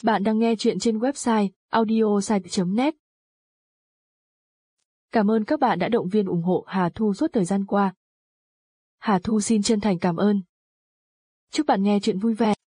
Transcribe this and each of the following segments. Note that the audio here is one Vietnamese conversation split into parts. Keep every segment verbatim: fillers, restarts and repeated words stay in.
Bạn đang nghe chuyện trên website audiosite chấm net. Cảm ơn các bạn đã động viên ủng hộ Hà Thu suốt thời gian qua. Hà Thu xin chân thành cảm ơn. Chúc bạn nghe chuyện vui vẻ.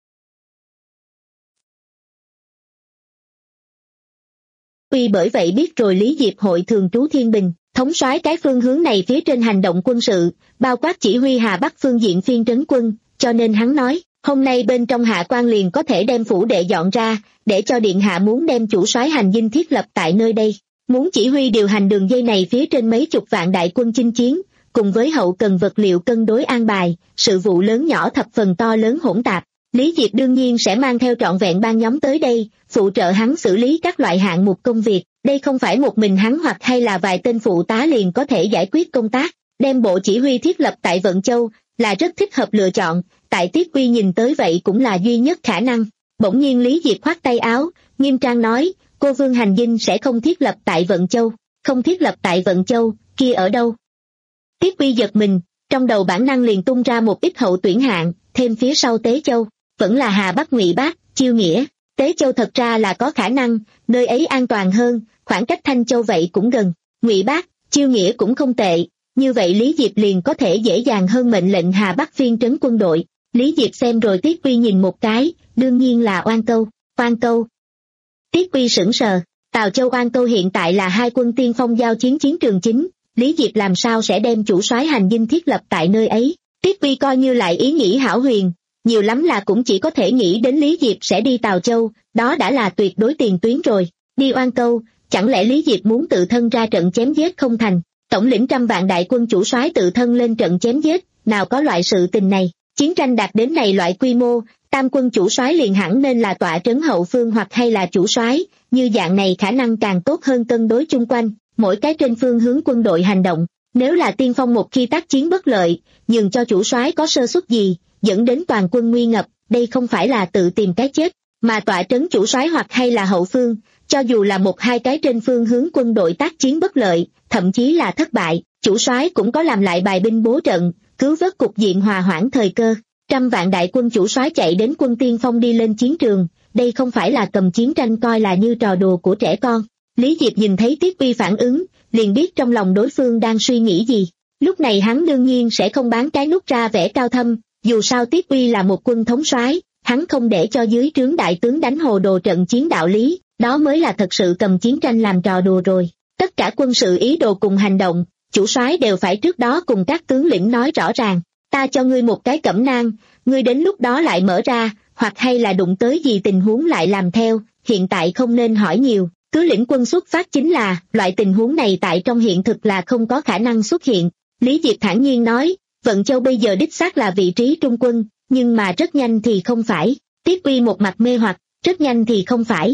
Tuy bởi vậy biết rồi Lý Diệp hội thường trú Thiên Bình, thống soái cái phương hướng này phía trên hành động quân sự, bao quát chỉ huy Hà Bắc phương diện phiên trấn quân, cho nên hắn nói, hôm nay bên trong hạ quan liền có thể đem phủ đệ dọn ra, để cho điện hạ muốn đem chủ soái hành dinh thiết lập tại nơi đây, muốn chỉ huy điều hành đường dây này phía trên mấy chục vạn đại quân chinh chiến, cùng với hậu cần vật liệu cân đối an bài, sự vụ lớn nhỏ thập phần to lớn hỗn tạp. Lý Diệp đương nhiên sẽ mang theo trọn vẹn ban nhóm tới đây, phụ trợ hắn xử lý các loại hạng mục công việc, đây không phải một mình hắn hoặc hay là vài tên phụ tá liền có thể giải quyết công tác, đem bộ chỉ huy thiết lập tại Vận Châu, là rất thích hợp lựa chọn, tại Tiết Uy nhìn tới vậy cũng là duy nhất khả năng. Bỗng nhiên Lý Diệp khoát tay áo, nghiêm trang nói, cô Vương hành dinh sẽ không thiết lập tại Vận Châu, không thiết lập tại Vận Châu, kia ở đâu? Tiết Uy giật mình, trong đầu bản năng liền tung ra một ít hậu tuyển hạng, thêm phía sau Tế Châu, vẫn là Hà Bắc Ngụy Bác, Chiêu Nghĩa. Tế Châu thật ra là có khả năng, nơi ấy an toàn hơn, khoảng cách Thanh Châu vậy cũng gần, Ngụy Bác, Chiêu Nghĩa cũng không tệ, như vậy Lý Diệp liền có thể dễ dàng hơn mệnh lệnh Hà Bắc phiên trấn quân đội. Lý Diệp xem rồi Tiết Uy nhìn một cái, đương nhiên là Oan Câu, Oan Câu. Tiết Uy sững sờ, Tào Châu Oan Câu hiện tại là hai quân tiên phong giao chiến chiến trường chính, Lý Diệp làm sao sẽ đem chủ soái hành dinh thiết lập tại nơi ấy? Tiết Uy coi như lại ý nghĩ hão huyền, nhiều lắm là cũng chỉ có thể nghĩ đến Lý Diệp sẽ đi Tào Châu, đó đã là tuyệt đối tiền tuyến rồi, đi Oan Câu, chẳng lẽ Lý Diệp muốn tự thân ra trận chém giết không thành, tổng lĩnh trăm vạn đại quân chủ soái tự thân lên trận chém giết, nào có loại sự tình này, chiến tranh đạt đến này loại quy mô, tam quân chủ soái liền hẳn nên là tọa trấn hậu phương hoặc hay là chủ soái, như dạng này khả năng càng tốt hơn cân đối chung quanh, mỗi cái trên phương hướng quân đội hành động, nếu là tiên phong một khi tác chiến bất lợi, nhường cho chủ soái có sơ suất gì, dẫn đến toàn quân nguy ngập, đây không phải là tự tìm cái chết, mà tọa trấn chủ soái hoặc hay là hậu phương, cho dù là một hai cái trên phương hướng quân đội tác chiến bất lợi, thậm chí là thất bại, chủ soái cũng có làm lại bài binh bố trận, cứu vớt cục diện hòa hoãn thời cơ. Trăm vạn đại quân chủ soái chạy đến quân tiên phong đi lên chiến trường, đây không phải là cầm chiến tranh coi là như trò đùa của trẻ con. Lý Diệp nhìn thấy Tiết Uy phản ứng, liền biết trong lòng đối phương đang suy nghĩ gì. Lúc này hắn đương nhiên sẽ không bán cái nút ra vẻ cao thâm, dù sao Tiết Uy là một quân thống soái, hắn không để cho dưới trướng đại tướng đánh hồ đồ trận chiến đạo lý, đó mới là thật sự cầm chiến tranh làm trò đùa rồi. Tất cả quân sự ý đồ cùng hành động, chủ soái đều phải trước đó cùng các tướng lĩnh nói rõ ràng, ta cho ngươi một cái cẩm nang, ngươi đến lúc đó lại mở ra, hoặc hay là đụng tới gì tình huống lại làm theo, hiện tại không nên hỏi nhiều, cứ lĩnh quân xuất phát chính là, loại tình huống này tại trong hiện thực là không có khả năng xuất hiện. Lý Diệp thản nhiên nói, Vận Châu bây giờ đích xác là vị trí trung quân, nhưng mà rất nhanh thì không phải. Tiết Uy một mặt mê hoặc, rất nhanh thì không phải.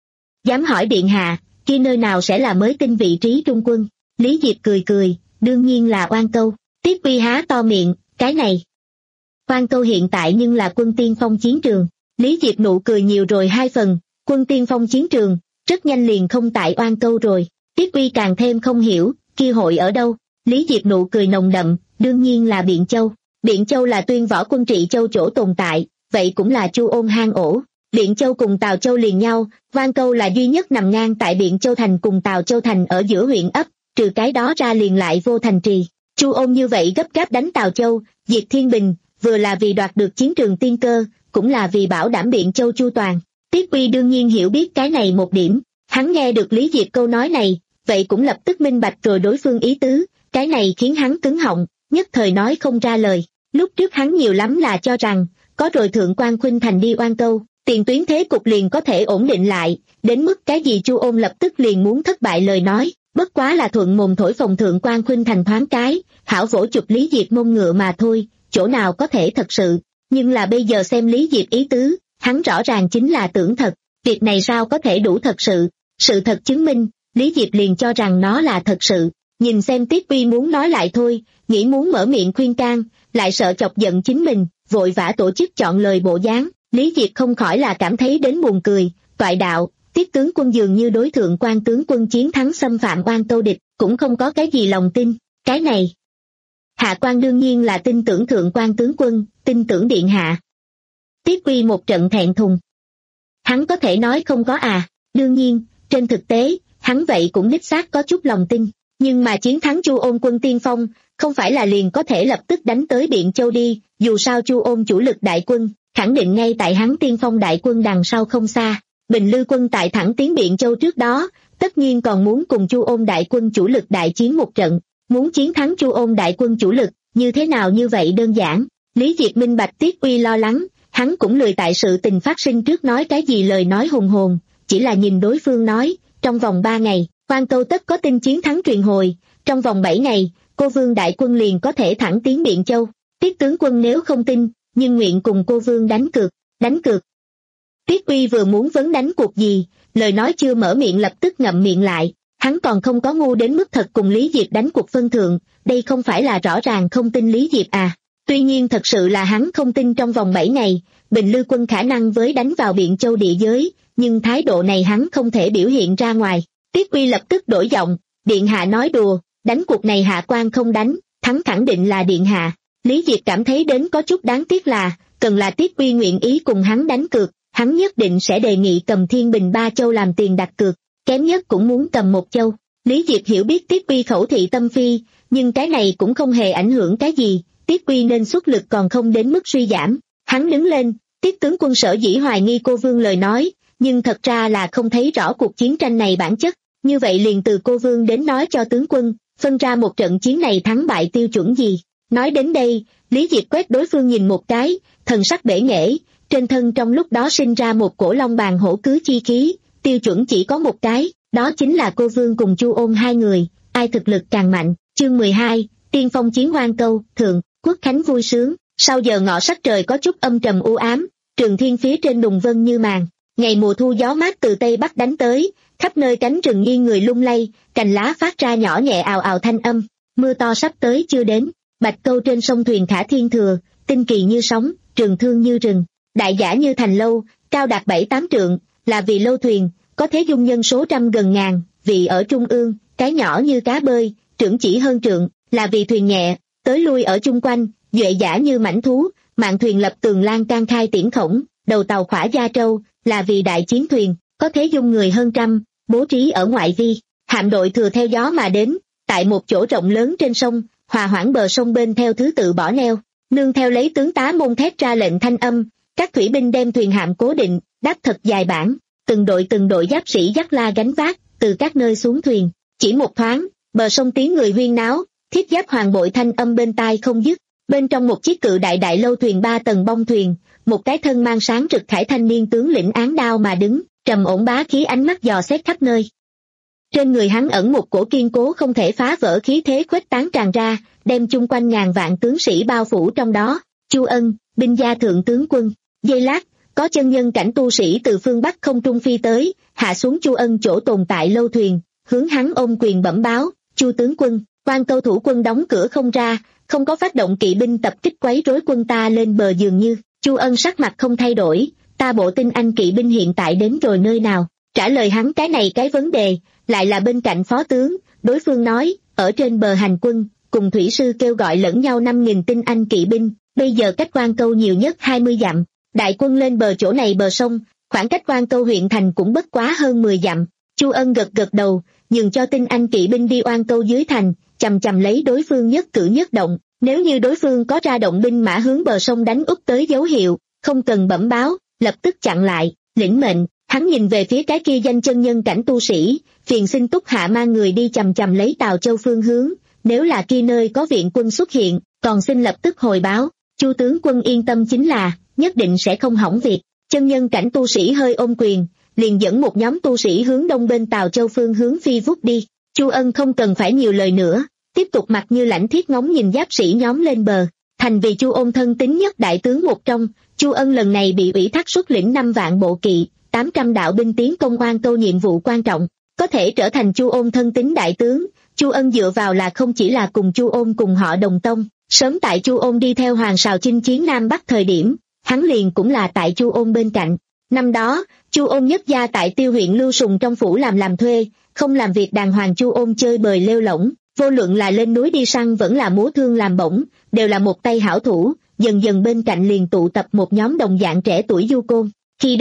Dám hỏi điện hạ, kia nơi nào sẽ là mới tin vị trí trung quân? Lý Diệp cười cười, đương nhiên là Oan Câu. Tiết Uy há to miệng, cái này. Oan Câu hiện tại nhưng là quân tiên phong chiến trường. Lý Diệp nụ cười nhiều rồi hai phần, quân tiên phong chiến trường, rất nhanh liền không tại Oan Câu rồi. Tiết Uy càng thêm không hiểu, kia hội ở đâu? Lý Diệp nụ cười nồng đậm, đương nhiên là Biện Châu. Biện Châu là Tuyên Võ Quân Trị Châu chỗ tồn tại, vậy cũng là Chu Ôn hang ổ. Biện Châu cùng Tào Châu liền nhau, Oan Câu là duy nhất nằm ngang tại Biện Châu thành cùng Tào Châu thành ở giữa huyện ấp, trừ cái đó ra liền lại vô thành trì. Chu Ôn như vậy gấp gáp đánh Tào Châu, diệt Thiên Bình, vừa là vì đoạt được chiến trường tiên cơ, cũng là vì bảo đảm Biện Châu chu toàn. Tiết Uy đương nhiên hiểu biết cái này một điểm, hắn nghe được Lý Diệp câu nói này, vậy cũng lập tức minh bạch rồi đối phương ý tứ, cái này khiến hắn cứng họng, nhất thời nói không ra lời. Lúc trước hắn nhiều lắm là cho rằng, có rồi Thượng Quan Khuynh Thành đi Oan Câu, tiền tuyến thế cục liền có thể ổn định lại, đến mức cái gì Chu Ôn lập tức liền muốn thất bại lời nói, bất quá là thuận mồm thổi phồng Thượng Quan Khuynh Thành thoáng cái, hảo vỗ chụp Lý Diệp mông ngựa mà thôi, chỗ nào có thể thật sự, nhưng là bây giờ xem Lý Diệp ý tứ, hắn rõ ràng chính là tưởng thật, việc này sao có thể đủ thật sự, sự thật chứng minh, Lý Diệp liền cho rằng nó là thật sự, nhìn xem Tiết Uy muốn nói lại thôi, nghĩ muốn mở miệng khuyên can, lại sợ chọc giận chính mình, vội vã tổ chức chọn lời bộ dáng, Lý Diệp không khỏi là cảm thấy đến buồn cười, toại đạo, Tiết tướng quân dường như đối Thượng Quan tướng quân chiến thắng xâm phạm Oan Câu địch, cũng không có cái gì lòng tin, cái này. Hạ quan đương nhiên là tin tưởng Thượng Quan tướng quân, tin tưởng điện hạ. Tiết Uy một trận thẹn thùng. Hắn có thể nói không có à? Đương nhiên, trên thực tế, hắn vậy cũng đích xác có chút lòng tin. Nhưng mà chiến thắng Chu Ôn quân tiên phong, không phải là liền có thể lập tức đánh tới Biện Châu đi, dù sao Chu Ôn chủ lực đại quân, khẳng định ngay tại hắn tiên phong đại quân đằng sau không xa. Bình Lư quân tại thẳng tiến Biện Châu trước đó, tất nhiên còn muốn cùng Chu Ôn đại quân chủ lực đại chiến một trận, muốn chiến thắng Chu Ôn đại quân chủ lực, như thế nào như vậy đơn giản. Lý Diệp minh bạch Tiết Uy lo lắng, hắn cũng lười tại sự tình phát sinh trước nói cái gì lời nói hùng hồn, chỉ là nhìn đối phương nói, trong vòng ba ngày, Quan Câu tất có tin chiến thắng truyền hồi, trong vòng bảy ngày, cô Vương đại quân liền có thể thẳng tiến Biện Châu. Tiết tướng quân nếu không tin, nhưng nguyện cùng cô Vương đánh cược, đánh cược. Tiết Uy vừa muốn vấn đánh cuộc gì, lời nói chưa mở miệng lập tức ngậm miệng lại, hắn còn không có ngu đến mức thật cùng Lý Diệp đánh cuộc phân thượng, đây không phải là rõ ràng không tin Lý Diệp à. Tuy nhiên thật sự là hắn không tin trong vòng bảy ngày, Bình Lư quân khả năng với đánh vào Biện Châu địa giới, nhưng thái độ này hắn không thể biểu hiện ra ngoài. Tiết Uy lập tức đổi giọng, Điện Hạ nói đùa, đánh cuộc này Hạ quan không đánh, thắng khẳng định là Điện Hạ. Lý Diệp cảm thấy đến có chút đáng tiếc là, cần là Tiết Uy nguyện ý cùng hắn đánh cược, hắn nhất định sẽ đề nghị cầm Thiên Bình ba châu làm tiền đặt cược, kém nhất cũng muốn cầm một châu. Lý Diệp hiểu biết Tiết Uy khẩu thị tâm phi, nhưng cái này cũng không hề ảnh hưởng cái gì, Tiết Uy nên xuất lực còn không đến mức suy giảm. Hắn đứng lên, Tiết tướng quân sở dĩ hoài nghi cô Vương lời nói, nhưng thật ra là không thấy rõ cuộc chiến tranh này bản chất, như vậy liền từ cô Vương đến nói cho tướng quân, phân ra một trận chiến này thắng bại tiêu chuẩn gì. Nói đến đây, Lý Diệp quét đối phương nhìn một cái, thần sắc bể nghễ, trên thân trong lúc đó sinh ra một cổ long bàn hổ cứ chi khí, tiêu chuẩn chỉ có một cái, đó chính là cô Vương cùng Chu Ôn hai người, ai thực lực càng mạnh. Chương mười hai, Tiên phong chiến Hoang Câu, thượng, quốc khánh vui sướng. Sau giờ ngọ sắc trời có chút âm trầm u ám, Trường Thiên phía trên đùng vân như màn, ngày mùa thu gió mát từ tây bắc đánh tới, khắp nơi cánh rừng nghiêng người lung lay, cành lá phát ra nhỏ nhẹ ào ào thanh âm. Mưa to sắp tới chưa đến, bạch câu trên sông thuyền khả thiên thừa, tinh kỳ như sóng, trường thương như rừng, đại giả như thành lâu, cao đạt bảy tám trượng, là vì lâu thuyền, có thế dung nhân số trăm gần ngàn, vị ở trung ương, cái nhỏ như cá bơi, trưởng chỉ hơn trượng, là vì thuyền nhẹ, tới lui ở chung quanh, duệ giả như mãnh thú, mạn thuyền lập tường lan can khai tiễn khổng, đầu tàu khỏa gia trâu, là vì đại chiến thuyền, có thế dung người hơn trăm, bố trí ở ngoại vi. Hạm đội thừa theo gió mà đến, tại một chỗ rộng lớn trên sông, hòa hoãn bờ sông bên theo thứ tự bỏ neo, nương theo lấy tướng tá môn thét ra lệnh thanh âm, các thủy binh đem thuyền hạm cố định, đáp thật dài bản, từng đội từng đội giáp sĩ dắt la gánh vác, từ các nơi xuống thuyền, chỉ một thoáng, bờ sông tiếng người huyên náo, thiết giáp hoàng bội thanh âm bên tai không dứt. Bên trong một chiếc cự đại đại lâu thuyền ba tầng bông thuyền, một cái thân mang sáng rực khải thanh niên tướng lĩnh án đao mà đứng, trầm ổn bá khí ánh mắt dò xét khắp nơi. Trên người hắn ẩn một cổ kiên cố không thể phá vỡ khí thế khuếch tán tràn ra, đem chung quanh ngàn vạn tướng sĩ bao phủ trong đó. Chu Ân, binh gia thượng tướng quân. Giây lát, có chân nhân cảnh tu sĩ từ phương Bắc không trung phi tới, hạ xuống Chu Ân chỗ tồn tại lâu thuyền, hướng hắn ôm quyền bẩm báo, Chu tướng quân, Quan Câu thủ quân đóng cửa không ra, không có phát động kỵ binh tập kích quấy rối quân ta lên bờ dường như. Chu Ân sắc mặt không thay đổi, ta bộ tin anh kỵ binh hiện tại đến rồi nơi nào? Trả lời hắn cái này cái vấn đề, lại là bên cạnh phó tướng, đối phương nói, ở trên bờ hành quân, cùng thủy sư kêu gọi lẫn nhau năm nghìn tinh anh kỵ binh, bây giờ cách Quan Câu nhiều nhất hai mươi dặm, đại quân lên bờ chỗ này bờ sông, khoảng cách Quan Câu huyện thành cũng bất quá hơn mười dặm. Chu Ân gật gật đầu, nhường cho tinh anh kỵ binh đi Oan Câu dưới thành, chầm chầm lấy đối phương nhất cử nhất động, nếu như đối phương có ra động binh mã hướng bờ sông đánh úp tới dấu hiệu, không cần bẩm báo, lập tức chặn lại, lĩnh mệnh. Hắn nhìn về phía cái kia danh chân nhân cảnh tu sĩ, phiền xin túc hạ mang người đi chầm chầm lấy Tào Châu phương hướng, nếu là kia nơi có viện quân xuất hiện, còn xin lập tức hồi báo. Chu tướng quân yên tâm chính là, nhất định sẽ không hỏng việc. Chân nhân cảnh tu sĩ hơi ôm quyền, liền dẫn một nhóm tu sĩ hướng đông bên Tào Châu phương hướng phi vút đi. Chu Ân không cần phải nhiều lời nữa, tiếp tục mặt như lãnh thiết ngóng nhìn giáp sĩ nhóm lên bờ. Thành vì Chu Ôn thân tín nhất đại tướng một trong, Chu Ân lần này bị ủy thác xuất lĩnh năm vạn bộ kỵ, tám trăm đạo binh tiến công Oan Câu nhiệm vụ quan trọng, có thể trở thành Chu Ôn thân tín đại tướng. Chu Ân dựa vào là không chỉ là cùng Chu Ôn cùng họ đồng tông, sớm tại Chu Ôn đi theo Hoàng Sào chinh chiến Nam Bắc thời điểm, hắn liền cũng là tại Chu Ôn bên cạnh. Năm đó, Chu Ôn nhất gia tại Tiêu huyện Lưu Sùng trong phủ làm làm thuê, không làm việc đàng hoàng. Chu Ôn chơi bời lêu lỏng, vô luận là lên núi đi săn vẫn là múa thương làm bổng, đều là một tay hảo thủ. Dần dần bên cạnh liền tụ tập một nhóm đồng dạng trẻ tuổi du côn. Khi đó,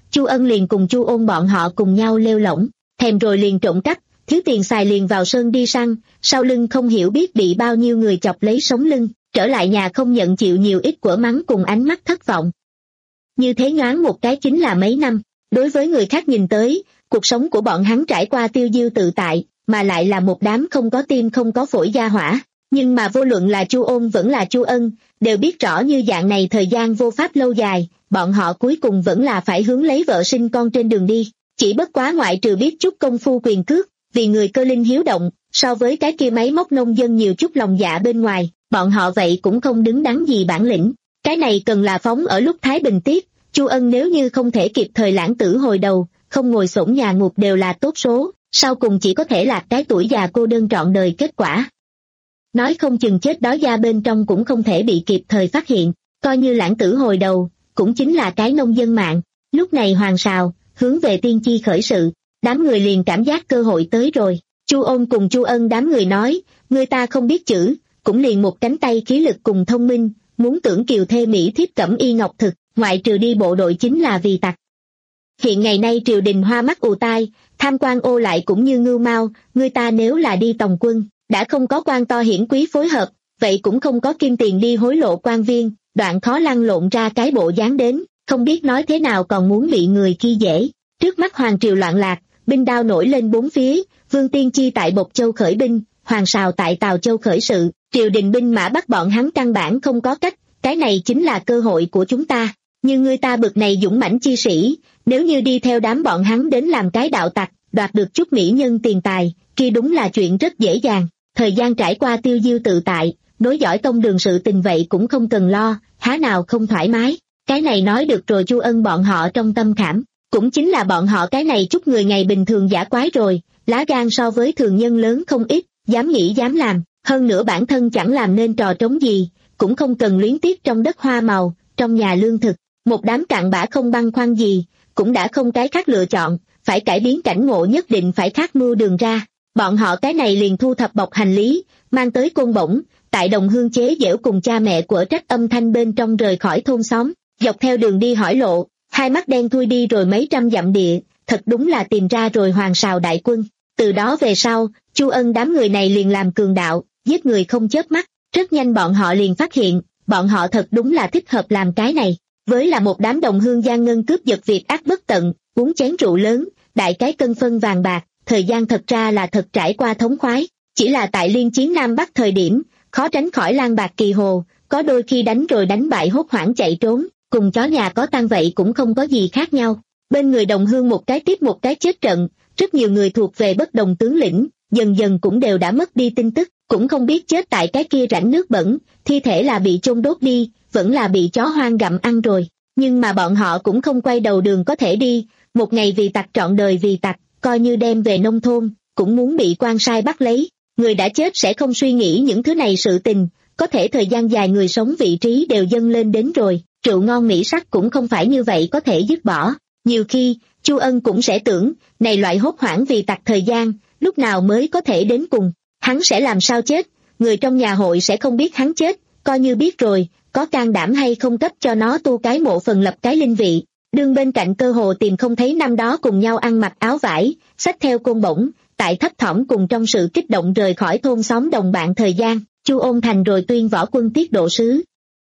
Chu Ân liền cùng Chu Ôn bọn họ cùng nhau lêu lỏng, thèm rồi liền trộm cắp, thiếu tiền xài liền vào sơn đi săn, sau lưng không hiểu biết bị bao nhiêu người chọc lấy sống lưng, trở lại nhà không nhận chịu nhiều ít của mắng cùng ánh mắt thất vọng. Như thế nhoáng một cái chính là mấy năm, đối với người khác nhìn tới, cuộc sống của bọn hắn trải qua tiêu diêu tự tại, mà lại là một đám không có tim không có phổi gia hỏa. Nhưng mà vô luận là Chu Ôn vẫn là Chu Ân, đều biết rõ như dạng này thời gian vô pháp lâu dài, bọn họ cuối cùng vẫn là phải hướng lấy vợ sinh con trên đường đi. Chỉ bất quá ngoại trừ biết chút công phu quyền cước, vì người cơ linh hiếu động, so với cái kia máy móc nông dân nhiều chút lòng dạ bên ngoài, bọn họ vậy cũng không đứng đắn gì bản lĩnh. Cái này cần là phóng ở lúc Thái Bình tiếp, Chu Ân nếu như không thể kịp thời lãng tử hồi đầu, không ngồi xổm nhà ngục đều là tốt số, sau cùng chỉ có thể là cái tuổi già cô đơn trọn đời kết quả. Nói không chừng chết đói da bên trong cũng không thể bị kịp thời phát hiện, coi như lãng tử hồi đầu, cũng chính là cái nông dân mạng. Lúc này Hoàng Sào, hướng về tiên chi khởi sự, đám người liền cảm giác cơ hội tới rồi. Chu Ôn cùng Chu Ân đám người nói, người ta không biết chữ, cũng liền một cánh tay khí lực cùng thông minh, muốn tưởng kiều thê Mỹ thiếp cẩm y ngọc thực, ngoại trừ đi bộ đội chính là vì tặc. Hiện ngày nay triều đình hoa mắt ù tai, tham quan ô lại cũng như ngưu mao, người ta nếu là đi tòng quân, đã không có quan to hiển quý phối hợp, vậy cũng không có kim tiền đi hối lộ quan viên, đoạn khó lăn lộn ra cái bộ dáng đến, không biết nói thế nào còn muốn bị người khi dễ. Trước mắt hoàng triều loạn lạc, binh đao nổi lên bốn phía, Vương Tiên Chi tại Bộc Châu khởi binh, Hoàng Sào tại Tào Châu khởi sự, triều đình binh mã bắt bọn hắn căn bản không có cách, cái này chính là cơ hội của chúng ta. Như người ta bực này dũng mãnh chi sĩ, nếu như đi theo đám bọn hắn đến làm cái đạo tặc, đoạt được chút mỹ nhân tiền tài, kia đúng là chuyện rất dễ dàng. Thời gian trải qua tiêu diêu tự tại, nối dõi tông đường sự tình vậy cũng không cần lo, há nào không thoải mái. Cái này nói được rồi Chu Ân bọn họ trong tâm khảm, cũng chính là bọn họ cái này chút người ngày bình thường giả quái rồi, lá gan so với thường nhân lớn không ít, dám nghĩ dám làm, hơn nữa bản thân chẳng làm nên trò trống gì, cũng không cần luyến tiếc trong đất hoa màu, trong nhà lương thực, một đám cặn bã không băn khoăn gì, cũng đã không cái khác lựa chọn, phải cải biến cảnh ngộ nhất định phải khác mưu đường ra. Bọn họ cái này liền thu thập bọc hành lý, mang tới Côn Bổng, tại Đồng Hương chế giễu cùng cha mẹ của trách âm thanh bên trong rời khỏi thôn xóm, dọc theo đường đi hỏi lộ, hai mắt đen thui đi rồi mấy trăm dặm địa, thật đúng là tìm ra rồi Hoàng Sào đại quân. Từ đó về sau, Chu Ân đám người này liền làm cường đạo, giết người không chớp mắt, rất nhanh bọn họ liền phát hiện, bọn họ thật đúng là thích hợp làm cái này, với là một đám đồng hương gian ngân cướp giật việc ác bất tận, uống chén rượu lớn, đại cái cân phân vàng bạc, thời gian thật ra là thật trải qua thống khoái, chỉ là tại liên chiến Nam Bắc thời điểm, khó tránh khỏi lang bạc kỳ hồ, có đôi khi đánh rồi đánh bại hốt hoảng chạy trốn, cùng chó nhà có tang vậy cũng không có gì khác nhau. Bên người đồng hương một cái tiếp một cái chết trận, rất nhiều người thuộc về bất đồng tướng lĩnh, dần dần cũng đều đã mất đi tin tức, cũng không biết chết tại cái kia rãnh nước bẩn, thi thể là bị chôn đốt đi, vẫn là bị chó hoang gặm ăn rồi. Nhưng mà bọn họ cũng không quay đầu đường có thể đi, một ngày vì tặc trọn đời vì tặc, coi như đem về nông thôn, cũng muốn bị quan sai bắt lấy. Người đã chết sẽ không suy nghĩ những thứ này sự tình, có thể thời gian dài người sống vị trí đều dâng lên đến rồi, rượu ngon mỹ sắc cũng không phải như vậy có thể dứt bỏ. Nhiều khi, Chu Ân cũng sẽ tưởng, này loại hốt hoảng vì tặc thời gian, lúc nào mới có thể đến cùng, hắn sẽ làm sao chết, người trong nhà hội sẽ không biết hắn chết, coi như biết rồi, có can đảm hay không cấp cho nó tu cái mộ phần lập cái linh vị. Đương bên cạnh cơ hồ tìm không thấy năm đó cùng nhau ăn mặc áo vải, xách theo côn bổng, tại thấp thỏm cùng trong sự kích động rời khỏi thôn xóm đồng bạn thời gian, Chu Ôn thành rồi tuyên võ quân tiết độ sứ.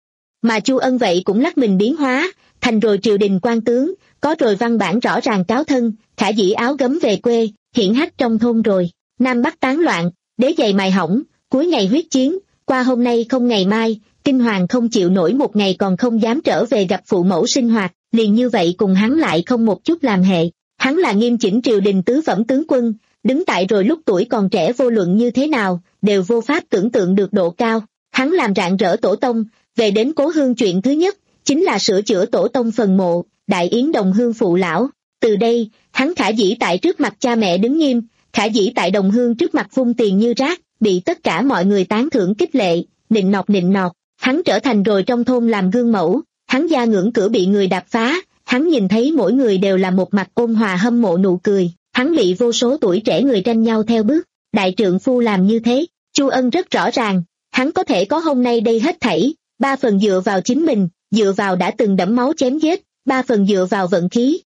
Mà Chu Ân vậy cũng lắc mình biến hóa, thành rồi triều đình quan tướng, có rồi văn bản rõ ràng cáo thân, khả dĩ áo gấm về quê, hiển hách trong thôn rồi. Nam Bắc tán loạn, đế giày mài hỏng, cuối ngày huyết chiến, qua hôm nay không ngày mai, kinh hoàng không chịu nổi một ngày còn không dám trở về gặp phụ mẫu sinh hoạt, liền như vậy cùng hắn lại không một chút làm hệ. Hắn là nghiêm chỉnh triều đình tứ phẩm tướng quân, đứng tại rồi lúc tuổi còn trẻ vô luận như thế nào, đều vô pháp tưởng tượng được độ cao. Hắn làm rạng rỡ tổ tông, về đến cố hương chuyện thứ nhất, chính là sửa chữa tổ tông phần mộ, đại yến đồng hương phụ lão. Từ đây, hắn khả dĩ tại trước mặt cha mẹ đứng nghiêm, khả dĩ tại đồng hương trước mặt vung tiền như rác, bị tất cả mọi người tán thưởng khích lệ, nịnh nọt nịnh nọt. Hắn trở thành rồi trong thôn làm gương mẫu, hắn gia ngưỡng cửa bị người đạp phá, hắn nhìn thấy mỗi người đều là một mặt ôn hòa hâm mộ nụ cười, hắn bị vô số tuổi trẻ người tranh nhau theo bước, đại trượng phu làm như thế. Chu Ân rất rõ ràng, hắn có thể có hôm nay đây hết thảy, ba phần dựa vào chính mình, dựa vào đã từng đẫm máu chém giết, ba phần dựa vào vận khí,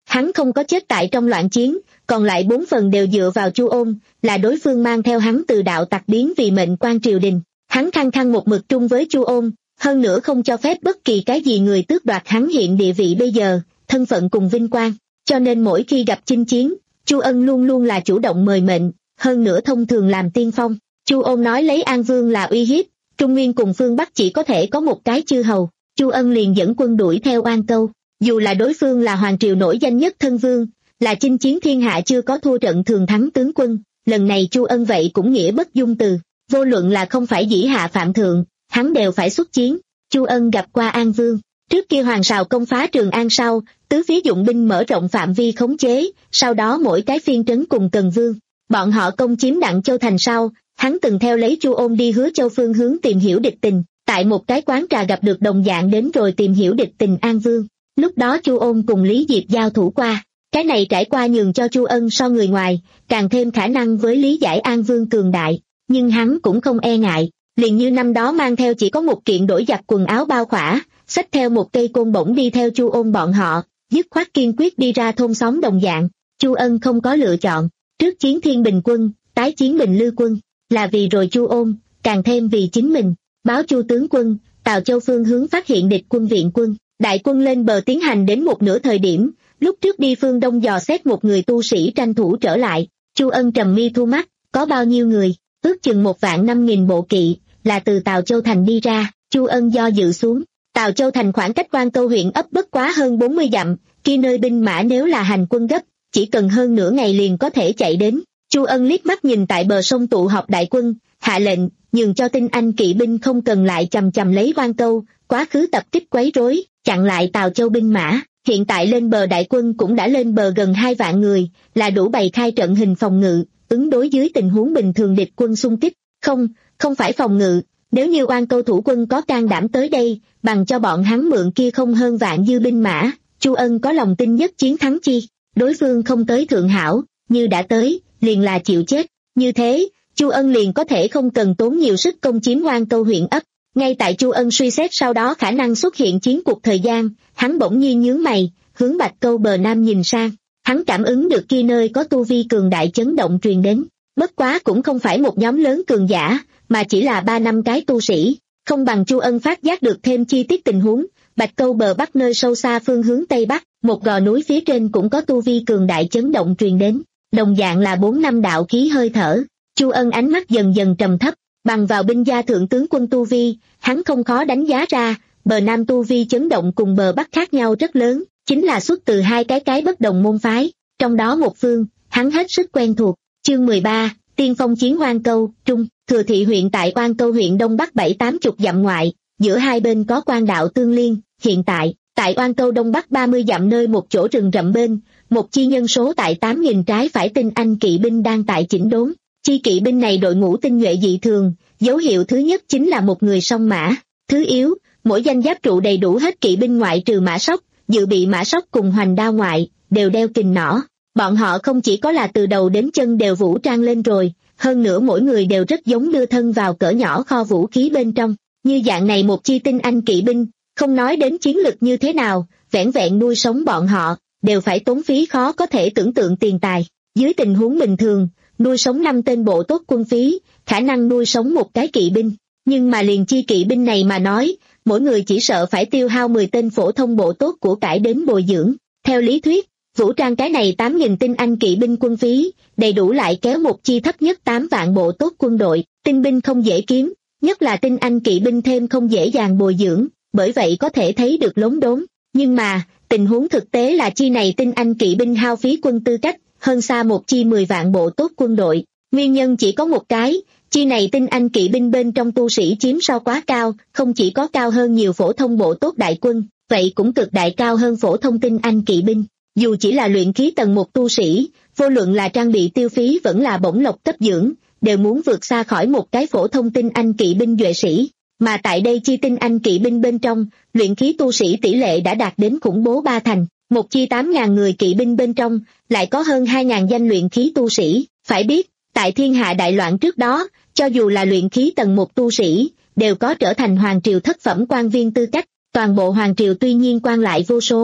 Hắn không có chết tại trong loạn chiến, còn lại bốn phần đều dựa vào Chu Ôn, là đối phương mang theo hắn từ đạo tặc biến vì mệnh quan triều đình. Hắn khăng khăng một mực trung với Chu Ôn, hơn nữa không cho phép bất kỳ cái gì người tước đoạt hắn hiện địa vị bây giờ, thân phận cùng vinh quang, cho nên mỗi khi gặp chinh chiến, Chu Ân luôn luôn là chủ động mời mệnh, hơn nữa thông thường làm tiên phong. Chu Ôn nói lấy An Vương là uy hiếp, Trung Nguyên cùng phương Bắc chỉ có thể có một cái chư hầu, Chu Ân liền dẫn quân đuổi theo Oan Câu. Dù là đối phương là hoàng triều nổi danh nhất thân vương, là chinh chiến thiên hạ chưa có thua trận thường thắng tướng quân, lần này Chu Ân vậy cũng nghĩa bất dung từ, vô luận là không phải dĩ hạ phạm thượng, hắn đều phải xuất chiến. Chu Ân gặp qua An Vương, trước kia Hoàng Sào công phá Trường An sau, tứ phía dụng binh mở rộng phạm vi khống chế, sau đó mỗi cái phiên trấn cùng Cần Vương, bọn họ công chiếm Đặng Châu thành sau, hắn từng theo lấy Chu Ôn đi Hứa Châu phương hướng tìm hiểu địch tình, tại một cái quán trà gặp được đồng dạng đến rồi tìm hiểu địch tình An Vương. Lúc đó Chu Ôn cùng Lý Diệp giao thủ qua, cái này trải qua nhường cho Chu Ân so người ngoài, càng thêm khả năng với lý giải An Vương cường đại, nhưng hắn cũng không e ngại, liền như năm đó mang theo chỉ có một kiện đổi giặt quần áo bao khỏa, xách theo một cây côn bổng đi theo Chu Ôn bọn họ, dứt khoát kiên quyết đi ra thôn xóm đồng dạng. Chu Ân không có lựa chọn, trước chiến Thiên Bình quân, tái chiến Bình Lư quân, là vì rồi Chu Ôn, càng thêm vì chính mình. Báo Chu tướng quân, Tào Châu phương hướng phát hiện địch quân viện quân, đại quân lên bờ tiến hành đến một nửa thời điểm, lúc trước đi phương đông dò xét một người tu sĩ tranh thủ trở lại. Chu Ân trầm mi thu mắt, có bao nhiêu người, ước chừng một vạn năm nghìn bộ kỵ, là từ Tào Châu thành đi ra. Chu Ân do dự xuống, Tào Châu thành khoảng cách Oan Câu huyện ấp bất quá hơn bốn mươi dặm, kia nơi binh mã nếu là hành quân gấp, chỉ cần hơn nửa ngày liền có thể chạy đến. Chu Ân liếc mắt nhìn tại bờ sông tụ họp đại quân, hạ lệnh, nhường cho tinh anh kỵ binh không cần lại chầm chầm lấy Oan Câu, quá khứ tập kích quấy rối, chặn lại Tào Châu binh mã. Hiện tại lên bờ đại quân cũng đã lên bờ gần hai vạn người, là đủ bày khai trận hình phòng ngự, ứng đối dưới tình huống bình thường địch quân xung kích. Không, không phải phòng ngự, nếu như Oan Câu thủ quân có can đảm tới đây, bằng cho bọn hắn mượn kia không hơn vạn dư binh mã, Chu Ân có lòng tin nhất chiến thắng chi. Đối phương không tới thượng hảo, như đã tới, liền là chịu chết. Như thế, Chu Ân liền có thể không cần tốn nhiều sức công chiếm Oan Câu huyện ấp. Ngay tại Chu Ân suy xét sau đó khả năng xuất hiện chiến cuộc thời gian, hắn bỗng nhiên nhướng mày, hướng Bạch Câu bờ nam nhìn sang. Hắn cảm ứng được kia nơi có tu vi cường đại chấn động truyền đến. Bất quá cũng không phải một nhóm lớn cường giả, mà chỉ là ba năm cái tu sĩ. Không bằng Chu Ân phát giác được thêm chi tiết tình huống. Bạch Câu bờ bắc nơi sâu xa phương hướng tây bắc, một gò núi phía trên cũng có tu vi cường đại chấn động truyền đến. Đồng dạng là bốn năm đạo khí hơi thở. Chu Ân ánh mắt dần dần trầm thấp, bằng vào binh gia thượng tướng quân tu vi, hắn không khó đánh giá ra, bờ nam tu vi chấn động cùng bờ bắc khác nhau rất lớn, chính là xuất từ hai cái cái bất đồng môn phái, trong đó một phương, hắn hết sức quen thuộc. Chương mười ba, Tiên phong chiến Oan Câu, Trung, Thừa Thị huyện tại Oan Câu huyện đông bắc bảy tám chục dặm ngoại, giữa hai bên có quan đạo tương liên. Hiện tại, tại Oan Câu đông bắc ba mươi dặm nơi một chỗ rừng rậm bên, một chi nhân số tại tám nghìn trái phải tinh anh kỵ binh đang tại chỉnh đốn. Chi kỵ binh này đội ngũ tinh nhuệ dị thường, dấu hiệu thứ nhất chính là một người song mã. Thứ yếu, mỗi danh giáp trụ đầy đủ hết kỵ binh ngoại trừ mã sóc, dự bị mã sóc cùng hoành đao ngoại, đều đeo kình nỏ. Bọn họ không chỉ có là từ đầu đến chân đều vũ trang lên rồi, hơn nữa mỗi người đều rất giống đưa thân vào cỡ nhỏ kho vũ khí bên trong. Như dạng này một chi tinh anh kỵ binh, không nói đến chiến lực như thế nào, vẻn vẹn nuôi sống bọn họ, đều phải tốn phí khó có thể tưởng tượng tiền tài. Dưới tình huống bình thường, nuôi sống năm tên bộ tốt quân phí, khả năng nuôi sống một cái kỵ binh. Nhưng mà liền chi kỵ binh này mà nói, mỗi người chỉ sợ phải tiêu hao mười tên phổ thông bộ tốt của cải đến bồi dưỡng. Theo lý thuyết, vũ trang cái này tám nghìn tinh anh kỵ binh quân phí, đầy đủ lại kéo một chi thấp nhất tám vạn bộ tốt quân đội. Tinh binh không dễ kiếm, nhất là tinh anh kỵ binh thêm không dễ dàng bồi dưỡng, bởi vậy có thể thấy được lốm đốm. Nhưng mà, tình huống thực tế là chi này tinh anh kỵ binh hao phí quân tư cách, hơn xa một chi mười vạn bộ tốt quân đội. Nguyên nhân chỉ có một cái, chi này tinh anh kỵ binh bên trong tu sĩ chiếm so quá cao, không chỉ có cao hơn nhiều phổ thông bộ tốt đại quân, vậy cũng cực đại cao hơn phổ thông tinh anh kỵ binh. Dù chỉ là luyện khí tầng một tu sĩ, vô luận là trang bị tiêu phí vẫn là bổng lộc cấp dưỡng, đều muốn vượt xa khỏi một cái phổ thông tinh anh kỵ binh duệ sĩ. Mà tại đây chi tinh anh kỵ binh bên trong, luyện khí tu sĩ tỷ lệ đã đạt đến khủng bố ba thành. Một chi tám nghìn người kỵ binh bên trong, lại có hơn hai nghìn danh luyện khí tu sĩ. Phải biết, tại thiên hạ đại loạn trước đó, cho dù là luyện khí tầng một tu sĩ, đều có trở thành hoàng triều thất phẩm quan viên tư cách. Toàn bộ hoàng triều tuy nhiên quan lại vô số,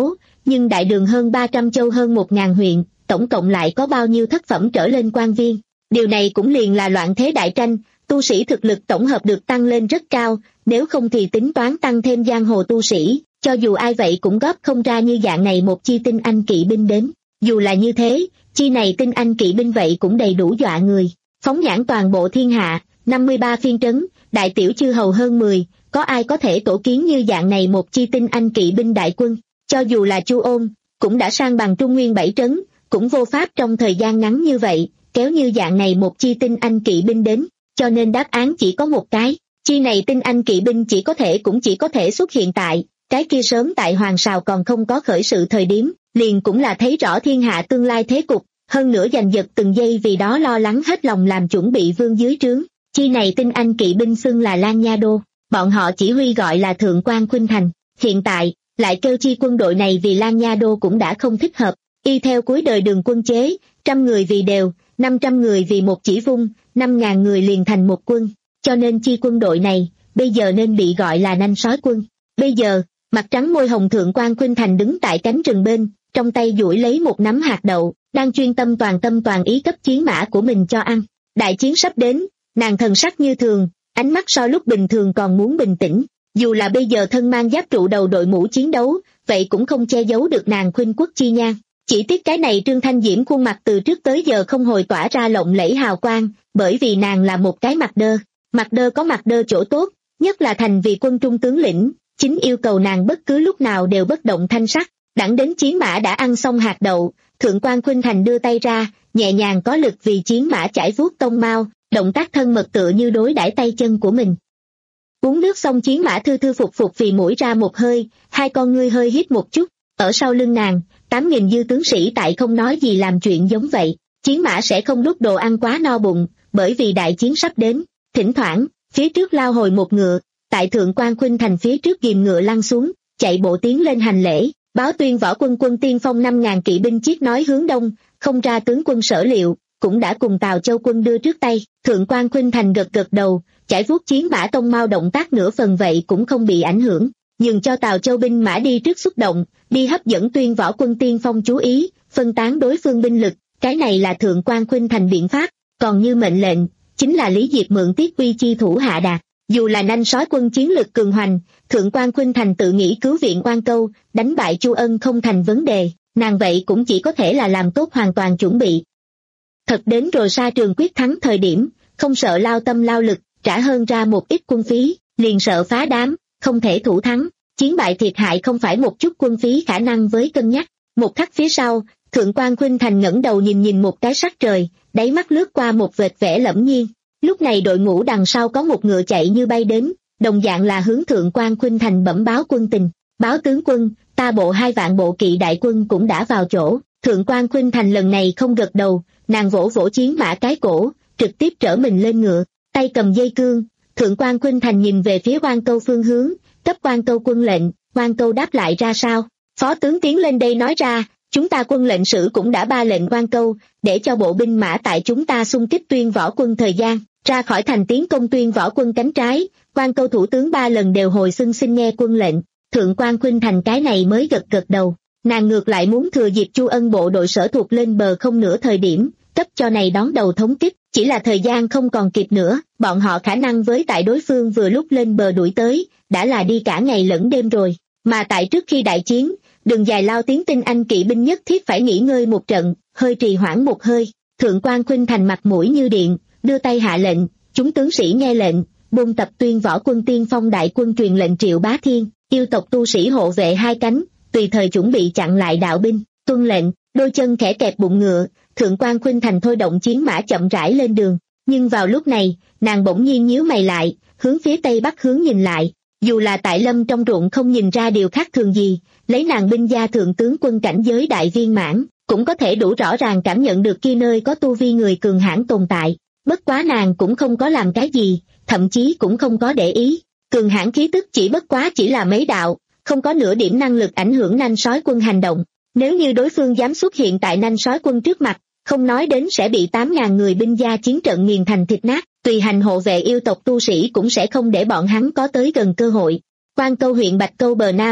nhưng đại đường hơn ba trăm châu hơn một ngàn huyện, tổng cộng lại có bao nhiêu thất phẩm trở lên quan viên. Điều này cũng liền là loạn thế đại tranh, tu sĩ thực lực tổng hợp được tăng lên rất cao, nếu không thì tính toán tăng thêm giang hồ tu sĩ, cho dù ai vậy cũng góp không ra như dạng này một chi tinh anh kỵ binh đến. Dù là như thế, chi này tinh anh kỵ binh vậy cũng đầy đủ dọa người. Phóng nhãn toàn bộ thiên hạ, năm mươi ba phiên trấn, đại tiểu chư hầu hơn mười, có ai có thể tổ kiến như dạng này một chi tinh anh kỵ binh đại quân. Cho dù là Chu Ôn, cũng đã sang bằng Trung Nguyên bảy trấn, cũng vô pháp trong thời gian ngắn như vậy, kéo như dạng này một chi tinh anh kỵ binh đến, cho nên đáp án chỉ có một cái, chi này tinh anh kỵ binh chỉ có thể cũng chỉ có thể xuất hiện tại, cái kia sớm tại Hoàng Sào còn không có khởi sự thời điểm, liền cũng là thấy rõ thiên hạ tương lai thế cục, hơn nữa giành giật từng giây vì đó lo lắng hết lòng làm chuẩn bị vương dưới trướng, chi này tinh anh kỵ binh xưng là Lan Nha Đô, bọn họ chỉ huy gọi là Thượng Quan Khuynh Thành, hiện tại, lại kêu chi quân đội này vì Lan Nha Đô cũng đã không thích hợp, y theo cuối đời Đường quân chế, trăm người vì đều, năm trăm người vì một chỉ vung, năm ngàn người liền thành một quân, cho nên chi quân đội này, bây giờ nên bị gọi là nanh sói quân. Bây giờ, mặt trắng môi hồng Thượng Quan Khuynh Thành đứng tại cánh rừng bên, trong tay duỗi lấy một nắm hạt đậu, đang chuyên tâm toàn tâm toàn ý cấp chiến mã của mình cho ăn. Đại chiến sắp đến, nàng thần sắc như thường, ánh mắt so lúc bình thường còn muốn bình tĩnh, dù là bây giờ thân mang giáp trụ đầu đội mũ chiến đấu, vậy cũng không che giấu được nàng khuynh quốc chi nhan. Chỉ tiếc cái này Trương Thanh Diễm khuôn mặt từ trước tới giờ không hồi tỏa ra lộng lẫy hào quang, bởi vì nàng là một cái mặt đơ. Mặt đơ có mặt đơ chỗ tốt, nhất là thành vì quân trung tướng lĩnh, chính yêu cầu nàng bất cứ lúc nào đều bất động thanh sắc. Đẳng đến chiến mã đã ăn xong hạt đậu, Thượng Quan Khuynh Thành đưa tay ra, nhẹ nhàng có lực vì chiến mã chải vuốt tông mao, động tác thân mật tựa như đối đãi tay chân của mình. Uống nước xong chiến mã thư thư phục phục vì mũi ra một hơi, hai con ngươi hơi hít một chút, ở sau lưng nàng, tám nghìn dư tướng sĩ tại không nói gì làm chuyện giống vậy, chiến mã sẽ không đút đồ ăn quá no bụng, bởi vì đại chiến sắp đến, thỉnh thoảng, phía trước lao hồi một ngựa, tại Thượng Quan Khuynh Thành phía trước ghìm ngựa lăn xuống, chạy bộ tiến lên hành lễ, báo tuyên võ quân quân tiên phong năm ngàn kỵ binh chiếc nói hướng đông, không ra tướng quân Sở Liệu, cũng đã cùng Tào Châu quân đưa trước tay, Thượng Quan Khuynh Thành gật gật đầu, chải vuốt chiến mã tông mau động tác nửa phần vậy cũng không bị ảnh hưởng, nhường cho Tào Châu binh mã đi trước xúc động, đi hấp dẫn tuyên võ quân tiên phong chú ý, phân tán đối phương binh lực, cái này là Thượng Quan Khuynh Thành biện pháp, còn như mệnh lệnh, chính là Lý Diệp mượn Tiết Uy chi thủ hạ đạt. Dù là nanh sói quân chiến lực cường hoành, Thượng Quan Khuynh Thành tự nghĩ cứu viện Quan Câu, đánh bại Chu Ân không thành vấn đề, nàng vậy cũng chỉ có thể là làm tốt hoàn toàn chuẩn bị. Thật đến rồi sa trường quyết thắng thời điểm, không sợ lao tâm lao lực, trả hơn ra một ít quân phí, liền sợ phá đám, không thể thủ thắng, chiến bại thiệt hại không phải một chút quân phí khả năng với cân nhắc. Một khắc phía sau, Thượng Quan Khuynh Thành ngẩng đầu nhìn nhìn một cái sắc trời, đáy mắt lướt qua một vệt vẻ lẫm nhiên. Lúc này đội ngũ đằng sau có một ngựa chạy như bay đến, đồng dạng là hướng Thượng Quan Khuynh Thành bẩm báo quân tình. Báo tướng quân, ta bộ hai vạn bộ kỵ đại quân cũng đã vào chỗ. Thượng Quan Khuynh Thành lần này không gật đầu, nàng vỗ vỗ chiến mã cái cổ, trực tiếp trở mình lên ngựa, tay cầm dây cương. Thượng Quan Khuynh Thành nhìn về phía Quan Câu phương hướng, cấp Quan Câu quân lệnh. Quan Câu đáp lại ra sao? Phó tướng tiến lên đây nói ra, chúng ta quân lệnh sử cũng đã ba lệnh Quan Câu, để cho bộ binh mã tại chúng ta xung kích tuyên võ quân thời gian, ra khỏi thành tiến công tuyên võ quân cánh trái. Quan Câu thủ tướng ba lần đều hồi xưng xin nghe quân lệnh. Thượng Quan Khuynh Thành cái này mới gật gật đầu, nàng ngược lại muốn thừa dịp Chu Ân bộ đội sở thuộc lên bờ không nửa thời điểm, cấp cho này đón đầu thống kích, chỉ là thời gian không còn kịp nữa, bọn họ khả năng với tại đối phương vừa lúc lên bờ đuổi tới, đã là đi cả ngày lẫn đêm rồi, mà tại trước khi đại chiến, đường dài lao tiến tinh anh kỵ binh nhất thiết phải nghỉ ngơi một trận, hơi trì hoãn một hơi. Thượng Quan Khuynh Thành mặt mũi như điện, đưa tay hạ lệnh, chúng tướng sĩ nghe lệnh, buôn tập tuyên võ quân tiên phong đại quân truyền lệnh Triệu Bá Thiên, yêu tộc tu sĩ hộ vệ hai cánh, tùy thời chuẩn bị chặn lại đạo binh. Tuân lệnh, đôi chân khẽ kẹp bụng ngựa, Thượng Quan Khuynh Thành thôi động chiến mã chậm rãi lên đường, nhưng vào lúc này, nàng bỗng nhiên nhíu mày lại, hướng phía tây bắc hướng nhìn lại, dù là tại lâm trong ruộng không nhìn ra điều khác thường gì, lấy nàng binh gia thượng tướng quân cảnh giới đại viên mãn, cũng có thể đủ rõ ràng cảm nhận được kia nơi có tu vi người cường hãn tồn tại. Bất quá nàng cũng không có làm cái gì, thậm chí cũng không có để ý, cường hãn khí tức chỉ bất quá chỉ là mấy đạo, không có nửa điểm năng lực ảnh hưởng nanh sói quân hành động. Nếu như đối phương dám xuất hiện tại nanh sói quân trước mặt, không nói đến sẽ bị tám ngàn người binh gia chiến trận nghiền thành thịt nát, tùy hành hộ vệ yêu tộc tu sĩ cũng sẽ không để bọn hắn có tới gần cơ hội. Quan Câu huyện Bạch Câu bờ Nam,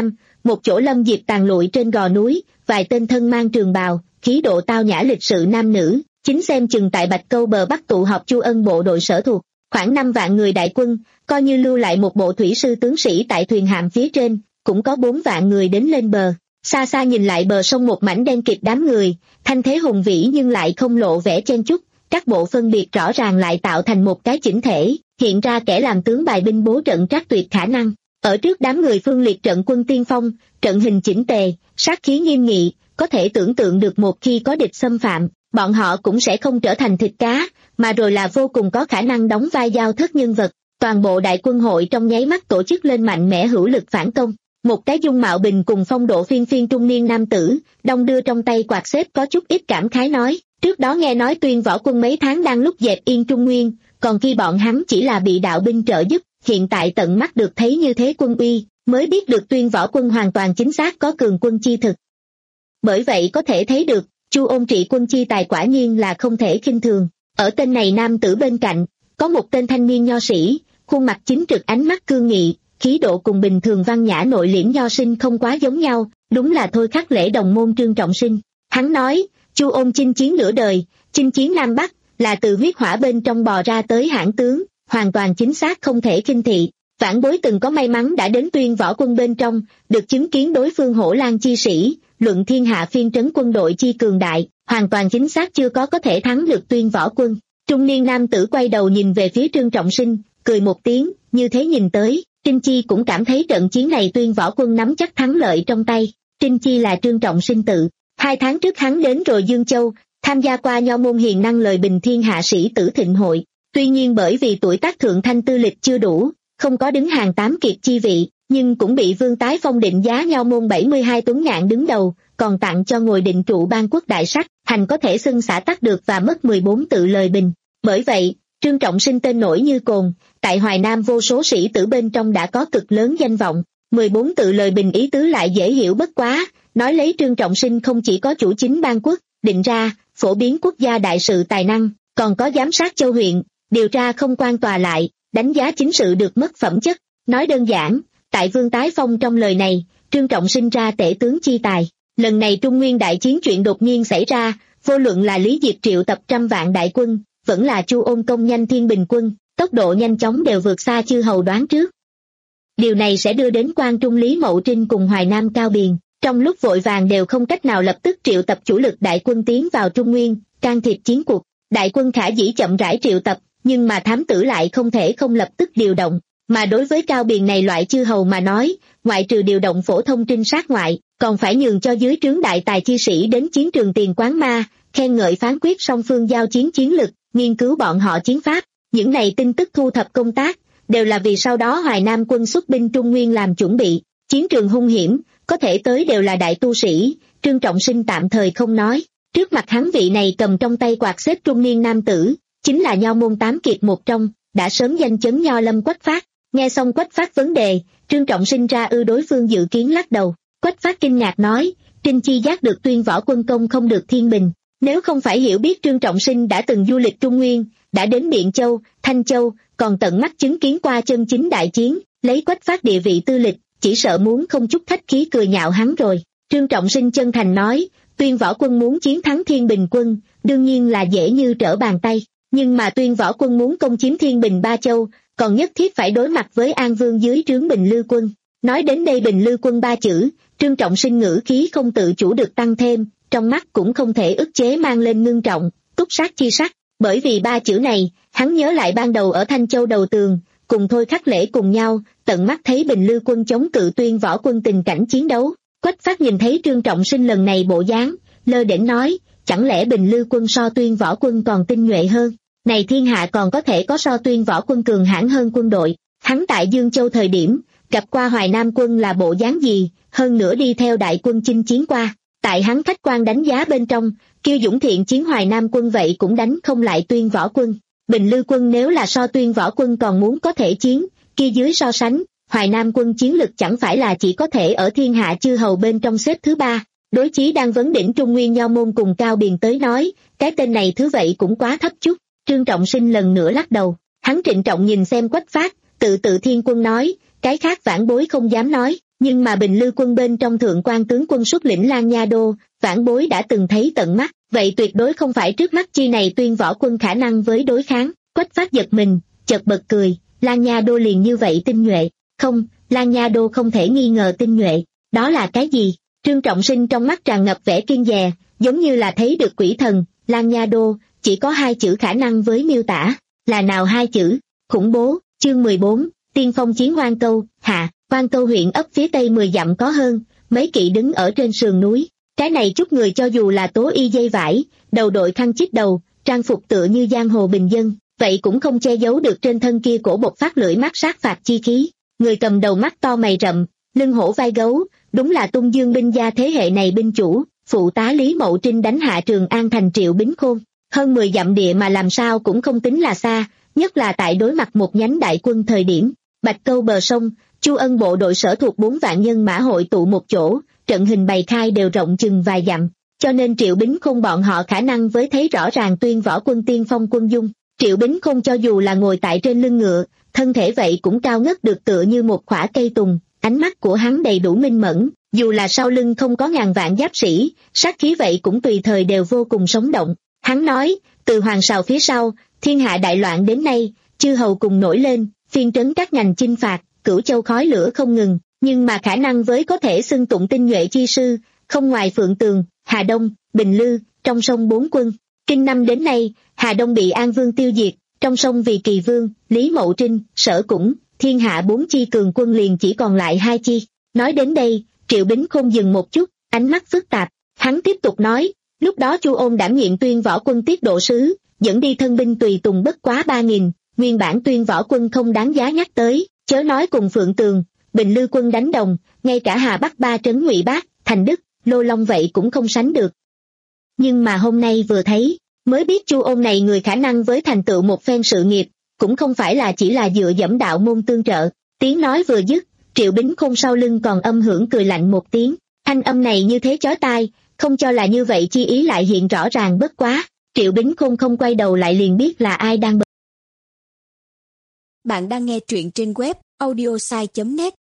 một chỗ lâm diệp tàn lụi trên gò núi, vài tên thân mang trường bào, khí độ tao nhã lịch sự nam nữ, chính xem chừng tại Bạch Câu bờ bắc tụ họp Chu Ân bộ đội sở thuộc, khoảng năm vạn người đại quân, coi như lưu lại một bộ thủy sư tướng sĩ tại thuyền hạm phía trên, cũng có bốn vạn người đến lên bờ. Xa xa nhìn lại bờ sông một mảnh đen kịt đám người, thanh thế hùng vĩ nhưng lại không lộ vẻ chen chúc, các bộ phân biệt rõ ràng lại tạo thành một cái chỉnh thể, hiện ra kẻ làm tướng bài binh bố trận trác tuyệt khả năng. Ở trước đám người Phương Liệt trận quân tiên phong, trận hình chỉnh tề, sát khí nghiêm nghị, có thể tưởng tượng được một khi có địch xâm phạm, bọn họ cũng sẽ không trở thành thịt cá, mà rồi là vô cùng có khả năng đóng vai giao thất nhân vật. Toàn bộ đại quân hội trong nháy mắt tổ chức lên mạnh mẽ hữu lực phản công. Một cái dung mạo bình cùng phong độ phiên phiên trung niên nam tử, đong đưa trong tay quạt xếp có chút ít cảm khái nói, trước đó nghe nói Tuyên võ quân mấy tháng đang lúc dẹp yên Trung Nguyên, còn khi bọn hắn chỉ là bị đạo binh trợ giúp, hiện tại tận mắt được thấy như thế quân uy, mới biết được Tuyên võ quân hoàn toàn chính xác có cường quân chi thực. Bởi vậy có thể thấy được, Chu Ôn trị quân chi tài quả nhiên là không thể khinh thường. Ở tên này nam tử bên cạnh, có một tên thanh niên nho sĩ, khuôn mặt chính trực, ánh mắt cương nghị, khí độ cùng bình thường văn nhã nội liễm nho sinh không quá giống nhau, đúng là thôi khắc lễ đồng môn Trương Trọng Sinh. Hắn nói, Chu Ôn chinh chiến nửa đời, chinh chiến Nam Bắc, là từ huyết hỏa bên trong bò ra tới hãn tướng, hoàn toàn chính xác không thể khinh thị. Vãn bối từng có may mắn đã đến Tuyên võ quân bên trong, được chứng kiến đối phương hổ lan chi sĩ, luận thiên hạ phiên trấn quân đội chi cường đại, hoàn toàn chính xác chưa có có thể thắng được Tuyên võ quân. Trung niên nam tử quay đầu nhìn về phía Trương Trọng Sinh, cười một tiếng, như thế nhìn tới, Trinh Chi cũng cảm thấy trận chiến này Tuyên võ quân nắm chắc thắng lợi trong tay. Trinh Chi là Trương Trọng Sinh tự. Hai tháng trước hắn đến rồi Dương Châu, tham gia qua nho môn hiền năng lời bình thiên hạ sĩ tử thịnh hội. Tuy nhiên bởi vì tuổi tác thượng thanh tư lịch chưa đủ, không có đứng hàng tám kiệt chi vị, nhưng cũng bị Vương Tái Phong định giá nho môn bảy mươi hai tuấn ngạn đứng đầu, còn tặng cho ngồi định trụ ban quốc đại sách, hành có thể xưng xã tắc được và mất mười bốn tự lời bình. Bởi vậy, Trương Trọng Sinh tên nổi như cồn, tại Hoài Nam vô số sĩ tử bên trong đã có cực lớn danh vọng. mười bốn tự lời bình ý tứ lại dễ hiểu bất quá, nói lấy Trương Trọng Sinh không chỉ có chủ chính ban quốc, định ra, phổ biến quốc gia đại sự tài năng, còn có giám sát châu huyện, điều tra không quan tòa lại, đánh giá chính sự được mất phẩm chất. Nói đơn giản, tại Vương Tái Phong trong lời này, Trương Trọng Sinh ra tể tướng chi tài. Lần này Trung Nguyên đại chiến chuyện đột nhiên xảy ra, vô luận là Lý Diệp triệu tập trăm vạn đại quân, vẫn là Chu Ôn công nhanh thiên bình quân, tốc độ nhanh chóng đều vượt xa chư hầu đoán trước. Điều này sẽ đưa đến Quan Trung Lý Mậu Trinh cùng Hoài Nam Cao Biền, trong lúc vội vàng đều không cách nào lập tức triệu tập chủ lực đại quân tiến vào Trung Nguyên, can thiệp chiến cuộc. Đại quân khả dĩ chậm rãi triệu tập, nhưng mà thám tử lại không thể không lập tức điều động. Mà đối với Cao Biền này loại chư hầu mà nói, ngoại trừ điều động phổ thông trinh sát ngoại, còn phải nhường cho dưới trướng đại tài chi sĩ đến chiến trường tiền quán ma, khen ngợi phán quyết song phương giao chiến chiến lực, nghiên cứu bọn họ chiến pháp. Những này tin tức thu thập công tác, đều là vì sau đó Hoài Nam quân xuất binh Trung Nguyên làm chuẩn bị. Chiến trường hung hiểm, có thể tới đều là đại tu sĩ, Trương Trọng Sinh tạm thời không nói. Trước mặt hắn vị này cầm trong tay quạt xếp trung niên nam tử, chính là nho môn tám kiệt một trong, đã sớm danh chấn nho lâm Quách Phát. Nghe xong Quách Phát vấn đề, Trương Trọng Sinh ra ư đối phương dự kiến lắc đầu. Quách Phát kinh ngạc nói, Trinh Chi giác được Tuyên võ quân công không được thiên bình. Nếu không phải hiểu biết Trương Trọng Sinh đã từng du lịch Trung Nguyên, đã đến Biện Châu, Thanh Châu, còn tận mắt chứng kiến qua chân chính đại chiến, lấy Quách Phát địa vị tư lịch, chỉ sợ muốn không chút khách khí cười nhạo hắn rồi. Trương Trọng Sinh chân thành nói, Tuyên võ quân muốn chiến thắng Thiên Bình quân, đương nhiên là dễ như trở bàn tay, nhưng mà Tuyên võ quân muốn công chiếm Thiên Bình Ba Châu, còn nhất thiết phải đối mặt với An Vương dưới trướng Bình Lư quân. Nói đến đây Bình Lư quân ba chữ, Trương Trọng Sinh ngữ khí không tự chủ được tăng thêm, trong mắt cũng không thể ức chế mang lên ngưng trọng, túc sát chi sắc. Bởi vì ba chữ này, hắn nhớ lại ban đầu ở Thanh Châu đầu tường, cùng Thôi Khắc Lễ cùng nhau, tận mắt thấy Bình Lư quân chống cự Tuyên võ quân tình cảnh chiến đấu. Quách Phát nhìn thấy Trương Trọng Sinh lần này bộ dáng, lơ đễnh nói, chẳng lẽ Bình Lư quân so Tuyên võ quân còn tinh nhuệ hơn? Này thiên hạ còn có thể có so Tuyên võ quân cường hãn hơn quân đội? Hắn tại Dương Châu thời điểm, gặp qua Hoài Nam quân là bộ dáng gì, hơn nữa đi theo đại quân chinh chiến qua. Tại hắn khách quan đánh giá bên trong, kiêu dũng thiện chiến Hoài Nam quân vậy cũng đánh không lại Tuyên võ quân. Bình Lư quân nếu là so Tuyên võ quân còn muốn có thể chiến, kia dưới so sánh, Hoài Nam quân chiến lực chẳng phải là chỉ có thể ở thiên hạ chư hầu bên trong xếp thứ ba. Đối chí đang vấn đỉnh Trung Nguyên nho môn cùng Cao Biền tới nói, cái tên này thứ vậy cũng quá thấp chút. Trương Trọng Sinh lần nữa lắc đầu, hắn trịnh trọng nhìn xem Quách Phát, tự tự thiên quân nói, cái khác vãn bối không dám nói, Nhưng mà Bình Lư quân bên trong thượng quan tướng quân xuất lĩnh Lang Nha Đô, vãn bối đã từng thấy tận mắt, vậy tuyệt đối không phải trước mắt chi này Tuyên Võ Quân khả năng với đối kháng. Quách Phát giật mình, chợt bật cười, Lang Nha Đô liền như vậy tinh nhuệ? Không, Lang Nha Đô không thể nghi ngờ tinh nhuệ. Đó là cái gì? Trương Trọng Sinh trong mắt tràn ngập vẻ kiêng dè, giống như là thấy được quỷ thần. Lang Nha Đô chỉ có hai chữ khả năng với miêu tả. Là nào hai chữ? Khủng bố. Chương mười bốn, Tiên phong chiến Hoan Câu. Hạ, Hoan Câu huyện ấp phía tây mười dặm có hơn, mấy kỵ đứng ở trên sườn núi. Cái này chút người cho dù là tố y dây vải, đầu đội khăn chít đầu, trang phục tựa như giang hồ bình dân, vậy cũng không che giấu được trên thân kia cổ bộc phát lưỡi mắt sát phạt chi khí. Người cầm đầu mắt to mày rậm, lưng hổ vai gấu, đúng là Tung Dương binh gia thế hệ này binh chủ, phụ tá Lý Mậu Trinh đánh hạ Trường An thành Triệu Bính Khôn. Hơn mười dặm địa mà làm sao cũng không tính là xa, nhất là tại đối mặt một nhánh đại quân thời điểm. Bạch Câu bờ sông, Chu Ân bộ đội sở thuộc bốn vạn nhân mã hội tụ một chỗ, trận hình bày khai đều rộng chừng vài dặm, cho nên Triệu Bính Khôn bọn họ khả năng với thấy rõ ràng Tuyên Võ Quân tiên phong quân dung. Triệu Bính Khôn cho dù là ngồi tại trên lưng ngựa, thân thể vậy cũng cao ngất được tựa như một khỏa cây tùng, ánh mắt của hắn đầy đủ minh mẫn, dù là sau lưng không có ngàn vạn giáp sĩ, sát khí vậy cũng tùy thời đều vô cùng sống động. Hắn nói, từ Hoàng Sào phía sau, thiên hạ đại loạn đến nay, chư hầu cùng nổi lên, phiên trấn các ngành chinh phạt, cửu châu khói lửa không ngừng, nhưng mà khả năng với có thể xưng tụng tinh nhuệ chi sư, không ngoài Phượng Tường, Hà Đông, Bình Lư, trong sông bốn quân. Kinh năm đến nay, Hà Đông bị An Vương tiêu diệt, trong sông vì Kỳ Vương, Lý Mậu Trinh, Sở Cũng, thiên hạ bốn chi cường quân liền chỉ còn lại hai chi. Nói đến đây, Triệu Bính Khôn dừng một chút, ánh mắt phức tạp, hắn tiếp tục nói, lúc đó Chu Ôn đảm nhiệm Tuyên Võ Quân tiết độ sứ, dẫn đi thân binh tùy tùng bất quá ba nghìn, nguyên bản Tuyên Võ Quân không đáng giá nhắc tới, chớ nói cùng Phượng Tường, Bình Lư quân đánh đồng, ngay cả Hà Bắc ba trấn Ngụy Bác, Thành Đức, Lô Long vậy cũng không sánh được. Nhưng mà hôm nay vừa thấy, mới biết Chu Ôn này người khả năng với thành tựu một phen sự nghiệp, cũng không phải là chỉ là dựa dẫm đạo môn tương trợ. Tiếng nói vừa dứt, Triệu Bính Khôn sau lưng còn âm hưởng cười lạnh một tiếng, thanh âm này như thế chói tai, không cho là như vậy chi ý lại hiện rõ ràng bất quá. Triệu Bính Khôn không quay đầu lại liền biết là ai đang bật. Bạn đang nghe truyện trên web audiosai chấm net.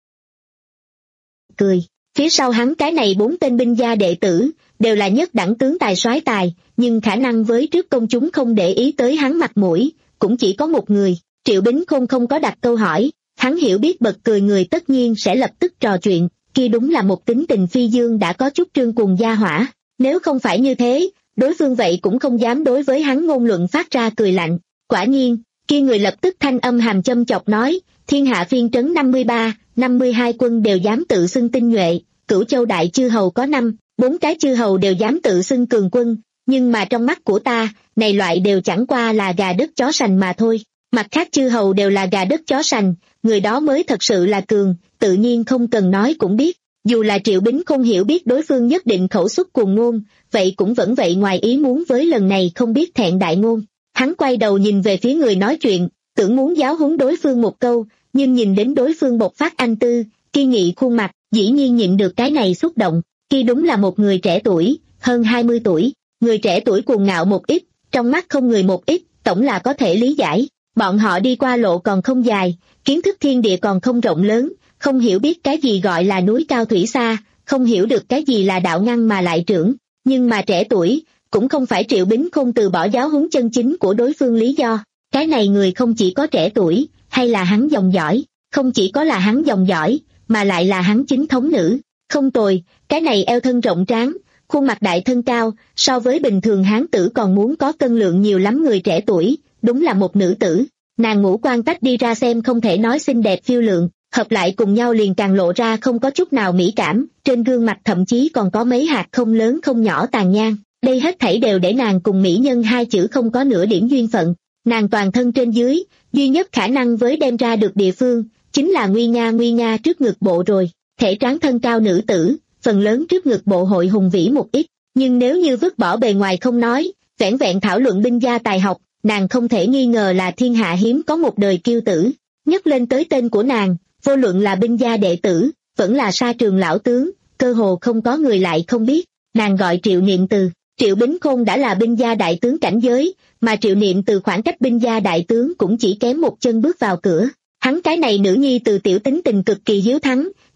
Cười, phía sau hắn cái này bốn tên binh gia đệ tử, đều là nhất đẳng tướng tài soái tài, nhưng khả năng với trước công chúng không để ý tới hắn mặt mũi, cũng chỉ có một người. Triệu Bính Khôn không có đặt câu hỏi, hắn hiểu biết bật cười người tất nhiên sẽ lập tức trò chuyện, kia đúng là một tính tình phi dương đã có chút trương cuồng gia hỏa, nếu không phải như thế, đối phương vậy cũng không dám đối với hắn ngôn luận phát ra cười lạnh. Quả nhiên, kia người lập tức thanh âm hàm châm chọc nói, thiên hạ phiên trấn năm mươi ba, năm mươi hai quân đều dám tự xưng tinh nhuệ, cửu châu đại chư hầu có năm, bốn cái chư hầu đều dám tự xưng cường quân, nhưng mà trong mắt của ta, này loại đều chẳng qua là gà đất chó sành mà thôi. Mặt khác chư hầu đều là gà đất chó sành, người đó mới thật sự là cường, tự nhiên không cần nói cũng biết. Dù là Triệu Bính không hiểu biết đối phương nhất định khẩu xuất cuồng ngôn, vậy cũng vẫn vậy ngoài ý muốn với lần này không biết thẹn đại ngôn. Hắn quay đầu nhìn về phía người nói chuyện, tưởng muốn giáo huấn đối phương một câu, nhưng nhìn đến đối phương bộc phát anh tư, kiên nghị khuôn mặt, dĩ nhiên nhịn được cái này xúc động. Kia đúng là một người trẻ tuổi, hơn hai mươi tuổi, người trẻ tuổi cuồng ngạo một ít, trong mắt không người một ít, tổng là có thể lý giải. Bọn họ đi qua lộ còn không dài, kiến thức thiên địa còn không rộng lớn, không hiểu biết cái gì gọi là núi cao thủy xa, không hiểu được cái gì là đạo ngăn mà lại trưởng. Nhưng mà trẻ tuổi, cũng không phải Triệu Bính không từ bỏ giáo huấn chân chính của đối phương lý do. Cái này người không chỉ có trẻ tuổi, hay là hắn dòng dõi, không chỉ có là hắn dòng dõi, mà lại là hắn chính thống nữ. Không tồi, cái này eo thân rộng tráng, khuôn mặt đại thân cao, so với bình thường hán tử còn muốn có cân lượng nhiều lắm người trẻ tuổi, đúng là một nữ tử. Nàng ngũ quan tách đi ra xem không thể nói xinh đẹp phiêu lượng, hợp lại cùng nhau liền càng lộ ra không có chút nào mỹ cảm, trên gương mặt thậm chí còn có mấy hạt không lớn không nhỏ tàn nhang. Đây hết thảy đều để nàng cùng mỹ nhân hai chữ không có nửa điểm duyên phận. Nàng toàn thân trên dưới, duy nhất khả năng với đem ra được địa phương, chính là nguy nga nguy nga trước ngực bộ rồi. Thể tráng thân cao nữ tử, phần lớn trước ngực bộ hội hùng vĩ một ít, nhưng nếu như vứt bỏ bề ngoài không nói, vẻn vẹn thảo luận binh gia tài học, nàng không thể nghi ngờ là thiên hạ hiếm có một đời kiêu tử. Nhắc lên tới tên của nàng, vô luận là binh gia đệ tử, vẫn là sa trường lão tướng, cơ hồ không có người lại không biết. Nàng gọi Triệu Niệm Từ. Triệu Bính Khôn đã là binh gia đại tướng cảnh giới, mà Triệu Niệm Từ khoảng cách binh gia đại tướng cũng chỉ kém một chân bước vào cửa. Hắn cái này nữ nhi từ tiểu tính tình cực kỳ hiếu thắng,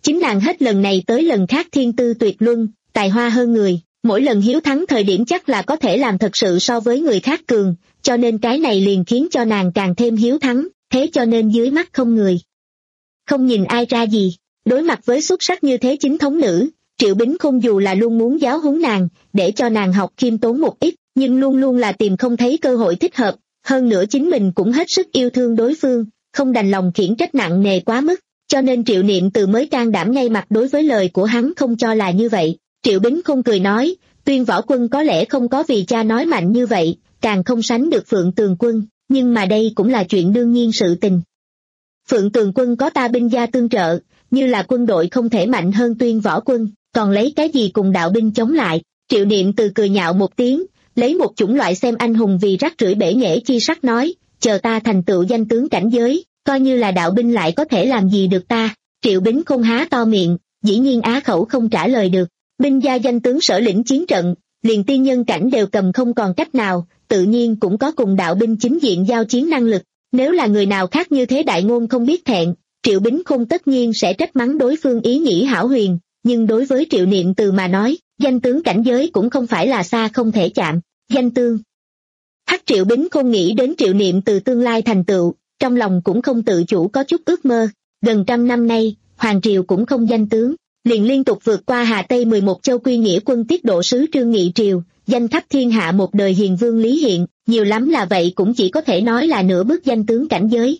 Chính nàng hết lần này tới lần khác thiên tư tuyệt luân, tài hoa hơn người, mỗi lần hiếu thắng thời điểm chắc là có thể làm thật sự so với người khác cường, cho nên cái này liền khiến cho nàng càng thêm hiếu thắng, thế cho nên dưới mắt không người không nhìn ai ra gì. Đối mặt với xuất sắc như thế chính thống nữ, Triệu Bính Khôn dù là luôn muốn giáo huấn nàng, để cho nàng học khiêm tốn một ít, nhưng luôn luôn là tìm không thấy cơ hội thích hợp, hơn nữa chính mình cũng hết sức yêu thương đối phương, không đành lòng khiển trách nặng nề quá mức, cho nên Triệu Niệm Từ mới can đảm ngay mặt đối với lời của hắn không cho là như vậy. Triệu Bính Khôn cười nói, Tuyên Võ Quân có lẽ không có vì cha nói mạnh như vậy, càng không sánh được Phượng Tường Quân, nhưng mà đây cũng là chuyện đương nhiên sự tình. Phượng Tường Quân có ta binh gia tương trợ, như là quân đội không thể mạnh hơn Tuyên Võ Quân, còn lấy cái gì cùng đạo binh chống lại. Triệu Niệm Từ cười nhạo một tiếng, lấy một chủng loại xem anh hùng vì rác rưởi bể nghệ chi sắc nói, chờ ta thành tựu danh tướng cảnh giới, coi như là đạo binh lại có thể làm gì được ta. Triệu Bính Khôn há to miệng, dĩ nhiên á khẩu không trả lời được. Binh gia danh tướng sở lĩnh chiến trận, liền tiên nhân cảnh đều cầm không còn cách nào, tự nhiên cũng có cùng đạo binh chính diện giao chiến năng lực. Nếu là người nào khác như thế đại ngôn không biết thẹn, Triệu Bính Khôn tất nhiên sẽ trách mắng đối phương ý nghĩ hão huyền, nhưng đối với Triệu Niệm Từ mà nói, danh tướng cảnh giới cũng không phải là xa không thể chạm. Danh tướng. Hắc Triệu Bính Khôn nghĩ đến Triệu Niệm Từ tương lai thành tựu, trong lòng cũng không tự chủ có chút ước mơ. Gần trăm năm nay, Hoàng Triều cũng không danh tướng, liền liên tục vượt qua Hà Tây mười một châu quy nghĩa quân tiết độ sứ Trương Nghị Triều, danh khắp thiên hạ một đời hiền vương Lý Hiện, nhiều lắm là vậy cũng chỉ có thể nói là nửa bước danh tướng cảnh giới.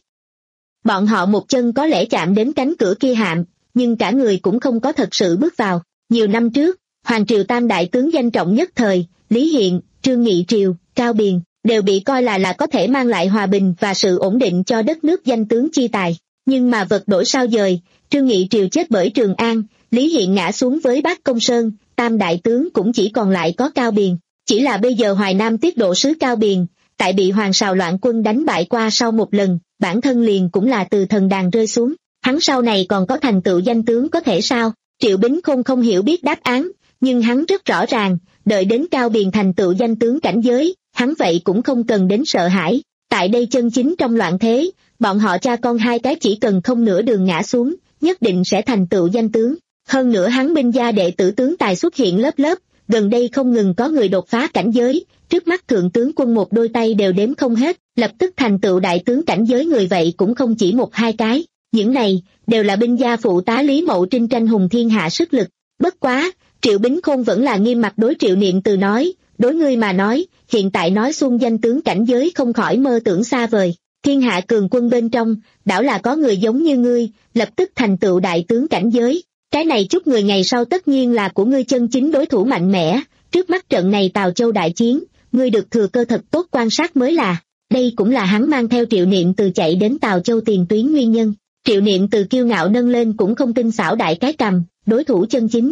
Bọn họ một chân có lẽ chạm đến cánh cửa kia hạm, nhưng cả người cũng không có thật sự bước vào. Nhiều năm trước, Hoàng Triều tam đại tướng danh trọng nhất thời, Lý Hiện, Trương Nghị Triều, Cao Biền, đều bị coi là là có thể mang lại hòa bình và sự ổn định cho đất nước danh tướng chi tài. Nhưng mà vật đổi sao dời, Trương Nghị Triều chết bởi Trường An, Lý Hiện ngã xuống với Bác Công Sơn, tam đại tướng cũng chỉ còn lại có Cao Biền. Chỉ là bây giờ Hoài Nam tiết độ sứ Cao Biền, tại bị Hoàng Sào loạn quân đánh bại qua sau một lần, bản thân liền cũng là từ thần đàn rơi xuống. Hắn sau này còn có thành tựu danh tướng có thể sao? Triệu Bính Khôn không hiểu biết đáp án, nhưng hắn rất rõ ràng, đợi đến Cao Biền thành tựu danh tướng cảnh giới, hắn vậy cũng không cần đến sợ hãi. Tại đây chân chính trong loạn thế, bọn họ cha con hai cái chỉ cần không nửa đường ngã xuống, nhất định sẽ thành tựu danh tướng. Hơn nữa hắn binh gia đệ tử tướng tài xuất hiện lớp lớp, gần đây không ngừng có người đột phá cảnh giới, trước mắt thượng tướng quân một đôi tay đều đếm không hết, lập tức thành tựu đại tướng cảnh giới người vậy cũng không chỉ một hai cái. Những này, đều là binh gia phụ tá Lý Mậu Trinh tranh hùng thiên hạ sức lực. Bất quá, Triệu Bính Khôn vẫn là nghiêm mặt đối Triệu Niệm Từ nói, đối ngươi mà nói, hiện tại nói xuông danh tướng cảnh giới không khỏi mơ tưởng xa vời. Thiên hạ cường quân bên trong, đảo là có người giống như ngươi, lập tức thành tựu đại tướng cảnh giới. Cái này chút người ngày sau tất nhiên là của ngươi chân chính đối thủ mạnh mẽ, trước mắt trận này Tào Châu đại chiến, ngươi được thừa cơ thật tốt quan sát mới là. Đây cũng là hắn mang theo Triệu Niệm Từ chạy đến Tào Châu tiền tuyến nguyên nhân. Triệu Niệm Từ kiêu ngạo nâng lên cũng không tinh xảo đại cái cằm, đối thủ chân chính.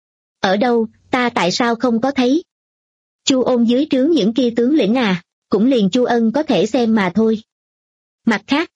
Ở đâu, ta tại sao không có thấy? Chu Ôn dưới trướng những kia tướng lĩnh à, cũng liền Chu Ân có thể xem mà thôi. Mặt khác,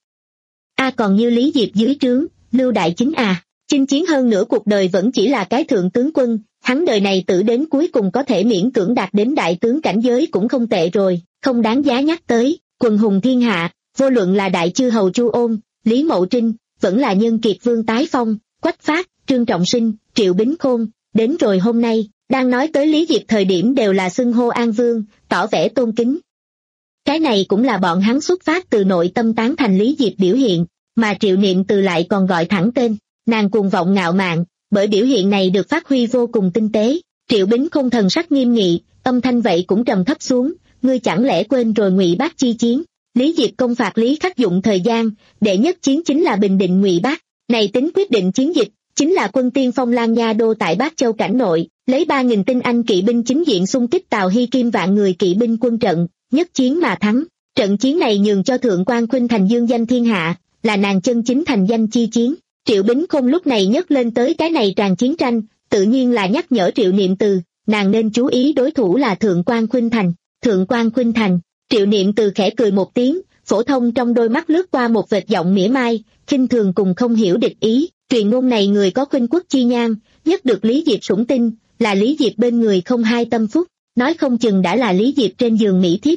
a còn như Lý Diệp dưới trướng, Lưu Đại Chính à, chinh chiến hơn nửa cuộc đời vẫn chỉ là cái thượng tướng quân, hắn đời này tử đến cuối cùng có thể miễn cưỡng đạt đến đại tướng cảnh giới cũng không tệ rồi, không đáng giá nhắc tới. Quần hùng thiên hạ, vô luận là đại chư hầu Chu Ôn, Lý Mậu Trinh, vẫn là nhân kiệt Vương Tái Phong, Quách Phát, Trương Trọng Sinh, Triệu Bính Khôn, đến rồi hôm nay, đang nói tới Lý Diệp thời điểm đều là xưng hô An Vương, tỏ vẻ tôn kính. Cái này cũng là bọn hắn xuất phát từ nội tâm tán thành Lý Diệp biểu hiện, mà Triệu Niệm Từ lại còn gọi thẳng tên, nàng cuồng vọng ngạo mạn, bởi biểu hiện này được phát huy vô cùng tinh tế. Triệu Bính Khôn thần sắc nghiêm nghị, âm thanh vậy cũng trầm thấp xuống, ngươi chẳng lẽ quên rồi Ngụy Bác chi chiến? Lý Diệp công phạt Lý Khắc dụng thời gian, đệ nhất chiến chính là bình định Ngụy Bác, này tính quyết định chiến dịch, chính là quân tiên phong Lan Nha Đô tại Bác Châu cảnh nội, lấy ba nghìn tinh anh kỵ binh chính diện xung kích Tào Hy Kim vạn người kỵ binh quân trận, nhất chiến mà thắng. Trận chiến này nhường cho Thượng quan Khuynh Thành dương danh thiên hạ, là nàng chân chính thành danh chi chiến. Triệu Bính Khôn lúc này nhắc lên tới cái này tràn chiến tranh, tự nhiên là nhắc nhở Triệu Niệm Từ, nàng nên chú ý đối thủ là Thượng quan Khuynh Thành. Thượng quan Khuynh Thành, Triệu Niệm Từ khẽ cười một tiếng, phổ thông trong đôi mắt lướt qua một vệt giọng mỉa mai, khinh thường cùng không hiểu địch ý. Truyền ngôn này người có khuynh quốc chi nhan, nhất được Lý Diệp sủng tin, là Lý Diệp bên người không hai tâm phúc, nói không chừng đã là Lý Diệp trên giường mỹ thiếp.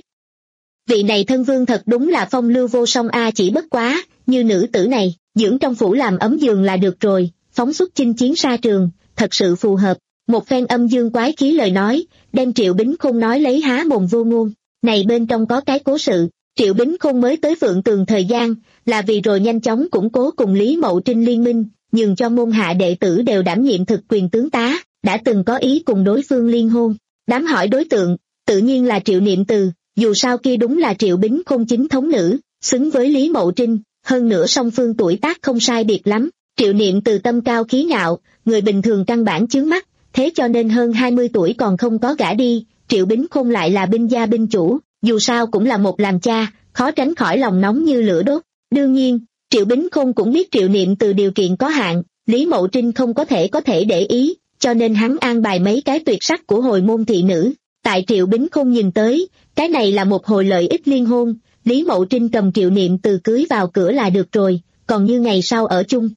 Vị này thân vương thật đúng là phong lưu vô song a, chỉ bất quá, như nữ tử này, dưỡng trong phủ làm ấm giường là được rồi, phóng xuất chinh chiến xa trường, thật sự phù hợp. Một phen âm dương quái khí lời nói, đem Triệu Bính Khôn nói lấy há mồm vô ngôn. Này bên trong có cái cố sự, Triệu Bính Khôn mới tới Phượng Tường thời gian, là vì rồi nhanh chóng củng cố cùng Lý Mậu Trinh liên minh, nhường cho môn hạ đệ tử đều đảm nhiệm thực quyền tướng tá, đã từng có ý cùng đối phương liên hôn. Đám hỏi đối tượng, tự nhiên là Triệu Niệm Từ, dù sao kia đúng là Triệu Bính Khôn chính thống nữ, xứng với Lý Mậu Trinh, hơn nữa song phương tuổi tác không sai biệt lắm. Triệu Niệm Từ tâm cao khí ngạo, người bình thường căn bản chướng mắt, thế cho nên hơn hai mươi tuổi còn không có gả đi. Triệu Bính Khôn lại là binh gia binh chủ, dù sao cũng là một làm cha, khó tránh khỏi lòng nóng như lửa đốt. Đương nhiên, Triệu Bính Khôn cũng biết Triệu Niệm Từ điều kiện có hạn, Lý Mậu Trinh không có thể có thể để ý, cho nên hắn an bài mấy cái tuyệt sắc của hồi môn thị nữ. Tại Triệu Bính Khôn nhìn tới, cái này là một hồi lợi ích liên hôn, Lý Mậu Trinh cầm Triệu Niệm Từ cưới vào cửa là được rồi, còn như ngày sau ở chung.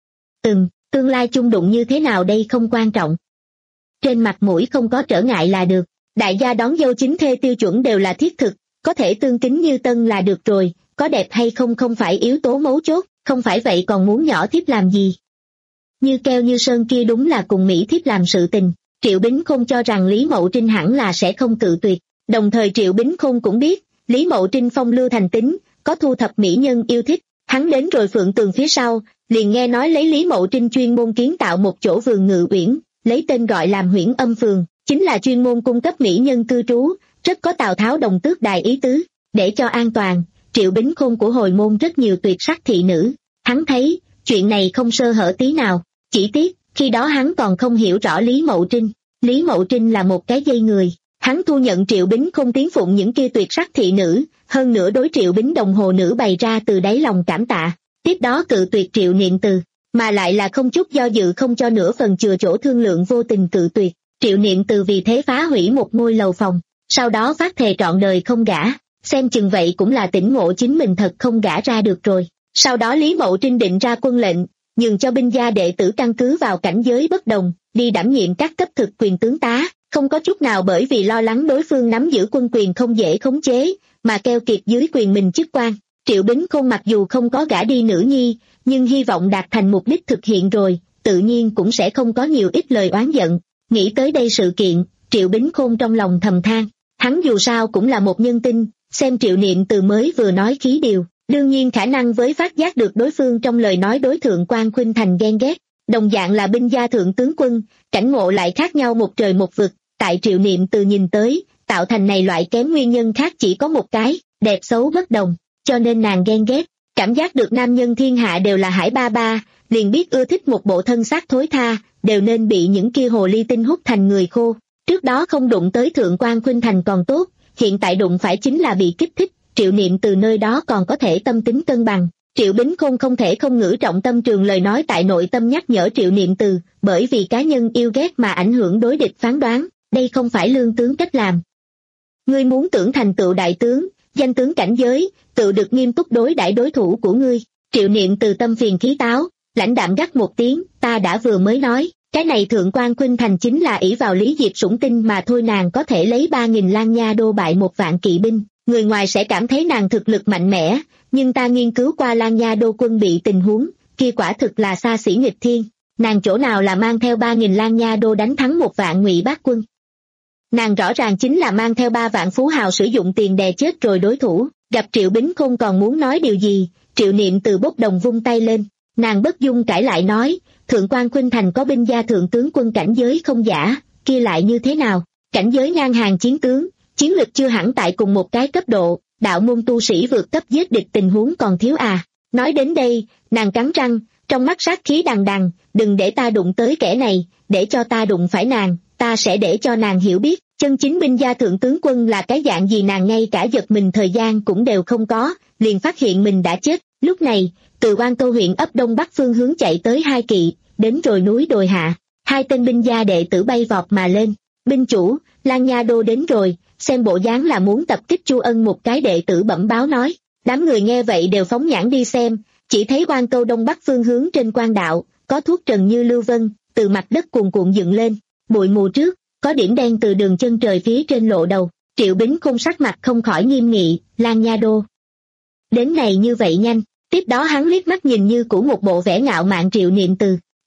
Ừm, tương lai chung đụng như thế nào đây không quan trọng. Trên mặt mũi không có trở ngại là được, đại gia đón dâu chính thê tiêu chuẩn đều là thiết thực, có thể tương kính như tân là được rồi, có đẹp hay không không phải yếu tố mấu chốt, không phải vậy còn muốn nhỏ thiếp làm gì. Như keo như sơn kia đúng là cùng Mỹ thiếp làm sự tình, Triệu Bính Khôn cho rằng Lý Mậu Trinh hẳn là sẽ không cự tuyệt, đồng thời Triệu Bính Khôn cũng biết, Lý Mậu Trinh phong lưu thành tính, có thu thập mỹ nhân yêu thích, hắn đến rồi Phượng Tường phía sau, liền nghe nói lấy Lý Mậu Trinh chuyên môn kiến tạo một chỗ vườn ngự uyển, lấy tên gọi làm Huyễn Âm Phường, chính là chuyên môn cung cấp mỹ nhân cư trú, rất có Tào Tháo Đồng Tước Đài ý tứ. Để cho an toàn, Triệu Bính Khôn của hồi môn rất nhiều tuyệt sắc thị nữ, hắn thấy, chuyện này không sơ hở tí nào, chỉ tiếc, khi đó hắn còn không hiểu rõ Lý Mậu Trinh. Lý Mậu Trinh là một cái dây người, hắn thu nhận Triệu Bính Khôn tiến phụng những kia tuyệt sắc thị nữ, hơn nữa đối Triệu Bính đồng hồ nữ bày ra từ đáy lòng cảm tạ, tiếp đó cự tuyệt Triệu Niệm Từ, mà lại là không chút do dự không cho nửa phần chừa chỗ thương lượng vô tình cự tuyệt. Triệu Niệm Từ vì thế phá hủy một ngôi lầu phòng, sau đó phát thề trọn đời không gả, xem chừng vậy cũng là tỉnh ngộ chính mình thật không gả ra được rồi. Sau đó Lý Mậu Trinh định ra quân lệnh, nhường cho binh gia đệ tử căn cứ vào cảnh giới bất đồng, đi đảm nhiệm các cấp thực quyền tướng tá, không có chút nào bởi vì lo lắng đối phương nắm giữ quân quyền không dễ khống chế, mà keo kiệt dưới quyền mình chức quan. Triệu Bính Khôn mặc dù không có gả đi nữ nhi, nhưng hy vọng đạt thành mục đích thực hiện rồi, tự nhiên cũng sẽ không có nhiều ít lời oán giận. Nghĩ tới đây sự kiện, Triệu Bính Khôn trong lòng thầm than, hắn dù sao cũng là một nhân tinh, xem Triệu Niệm Từ mới vừa nói khí điều, đương nhiên khả năng với phát giác được đối phương trong lời nói đối thượng quan Khuynh Thành ghen ghét, đồng dạng là binh gia thượng tướng quân, cảnh ngộ lại khác nhau một trời một vực, tại Triệu Niệm Từ nhìn tới, tạo thành này loại kém nguyên nhân khác chỉ có một cái, đẹp xấu bất đồng, cho nên nàng ghen ghét, cảm giác được nam nhân thiên hạ đều là hải ba ba, liền biết ưa thích một bộ thân xác thối tha, đều nên bị những kia hồ ly tinh hút thành người khô. Trước đó không đụng tới thượng quan Khuynh Thành còn tốt, hiện tại đụng phải chính là bị kích thích, Triệu Niệm Từ nơi đó còn có thể tâm tính cân bằng. Triệu Bính Khôn không thể không ngữ trọng tâm trường lời nói tại nội tâm nhắc nhở Triệu Niệm Từ, bởi vì cá nhân yêu ghét mà ảnh hưởng đối địch phán đoán, đây không phải lương tướng cách làm. Ngươi muốn tưởng thành tựu đại tướng, danh tướng cảnh giới, tự được nghiêm túc đối đãi đối thủ của ngươi. Triệu Niệm Từ tâm phiền khí táo, lãnh đạm gắt một tiếng, ta đã vừa mới nói, cái này thượng quan Khuynh Thành chính là ỷ vào Lý Diệp sủng tinh mà thôi, nàng có thể lấy ba nghìn lang nha đô bại một vạn kỵ binh, người ngoài sẽ cảm thấy nàng thực lực mạnh mẽ, nhưng ta nghiên cứu qua lang nha đô quân bị tình huống, kia quả thực là xa xỉ nghịch thiên, nàng chỗ nào là mang theo ba nghìn lang nha đô đánh thắng một vạn Ngụy Bác quân. Nàng rõ ràng chính là mang theo ba vạn phú hào sử dụng tiền đè chết rồi đối thủ. Gặp Triệu Bính Khôn còn muốn nói điều gì, Triệu Niệm Từ bốc đồng vung tay lên, nàng bất dung cãi lại nói, thượng quan Khuynh Thành có binh gia thượng tướng quân cảnh giới không giả, kia lại như thế nào, cảnh giới ngang hàng chiến tướng, chiến lực chưa hẳn tại cùng một cái cấp độ, đạo môn tu sĩ vượt cấp giết địch tình huống còn thiếu à. Nói đến đây, nàng cắn răng, trong mắt sát khí đằng đằng, đừng để ta đụng tới kẻ này, để cho ta đụng phải nàng, ta sẽ để cho nàng hiểu biết, chân chính binh gia thượng tướng quân là cái dạng gì. Nàng ngay cả giật mình thời gian cũng đều không có, liền phát hiện mình đã chết. Lúc này, từ Quan Câu huyện ấp đông bắc phương hướng chạy tới hai kỵ, đến rồi núi đồi hạ, hai tên binh gia đệ tử bay vọt mà lên. Binh chủ, Lang Nha Đô đến rồi, xem bộ dáng là muốn tập kích Chu Ân, một cái đệ tử bẩm báo nói. Đám người nghe vậy đều phóng nhãn đi xem, chỉ thấy Quan Câu đông bắc phương hướng trên quan đạo, có thuốc trần như lưu vân, từ mặt đất cuồn cuộn dựng lên, bụi mù trước, có điểm đen từ đường chân trời phía trên lộ đầu. Triệu Bính Khôn sắc mặt không khỏi nghiêm nghị, Lang Nha Đô đến này như vậy nhanh. Tiếp đó hắn liếc mắt nhìn như của một bộ vẻ ngạo mạn Triệu Niệm Từ,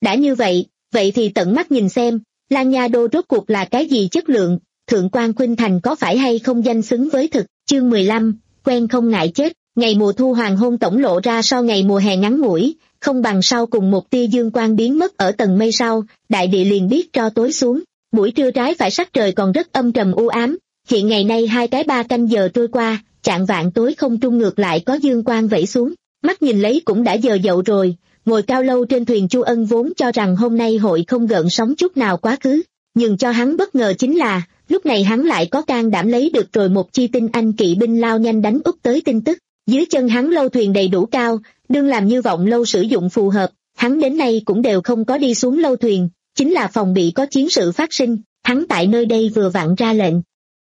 Đã như vậy, vậy thì tận mắt nhìn xem, Lang Nha Đô rốt cuộc là cái gì chất lượng, Thượng quan Khuynh Thành có phải hay không danh xứng với thực. Chương mười lăm, quen không ngại chết. Ngày mùa thu hoàng hôn tổng lộ ra so ngày mùa hè ngắn ngủi, không bằng sau cùng một tia dương quang biến mất ở tầng mây sau, đại địa liền biết cho tối xuống. Buổi trưa trái phải sắc trời còn rất âm trầm u ám, hiện ngày nay hai cái ba canh giờ trôi qua, chạng vạng tối không trung ngược lại có dương quang vẩy xuống. Mắt nhìn lấy cũng đã giờ dậu rồi, ngồi cao lâu trên thuyền Chu Ân vốn cho rằng hôm nay hội không gợn sóng chút nào quá khứ, nhưng cho hắn bất ngờ chính là, lúc này hắn lại có can đảm lấy được rồi một chi tinh anh kỵ binh lao nhanh đánh úp tới tin tức. Dưới chân hắn lâu thuyền đầy đủ cao, đương làm như vọng lâu sử dụng phù hợp, hắn đến nay cũng đều không có đi xuống lâu thuyền, chính là phòng bị có chiến sự phát sinh, hắn tại nơi đây vừa vặn ra lệnh.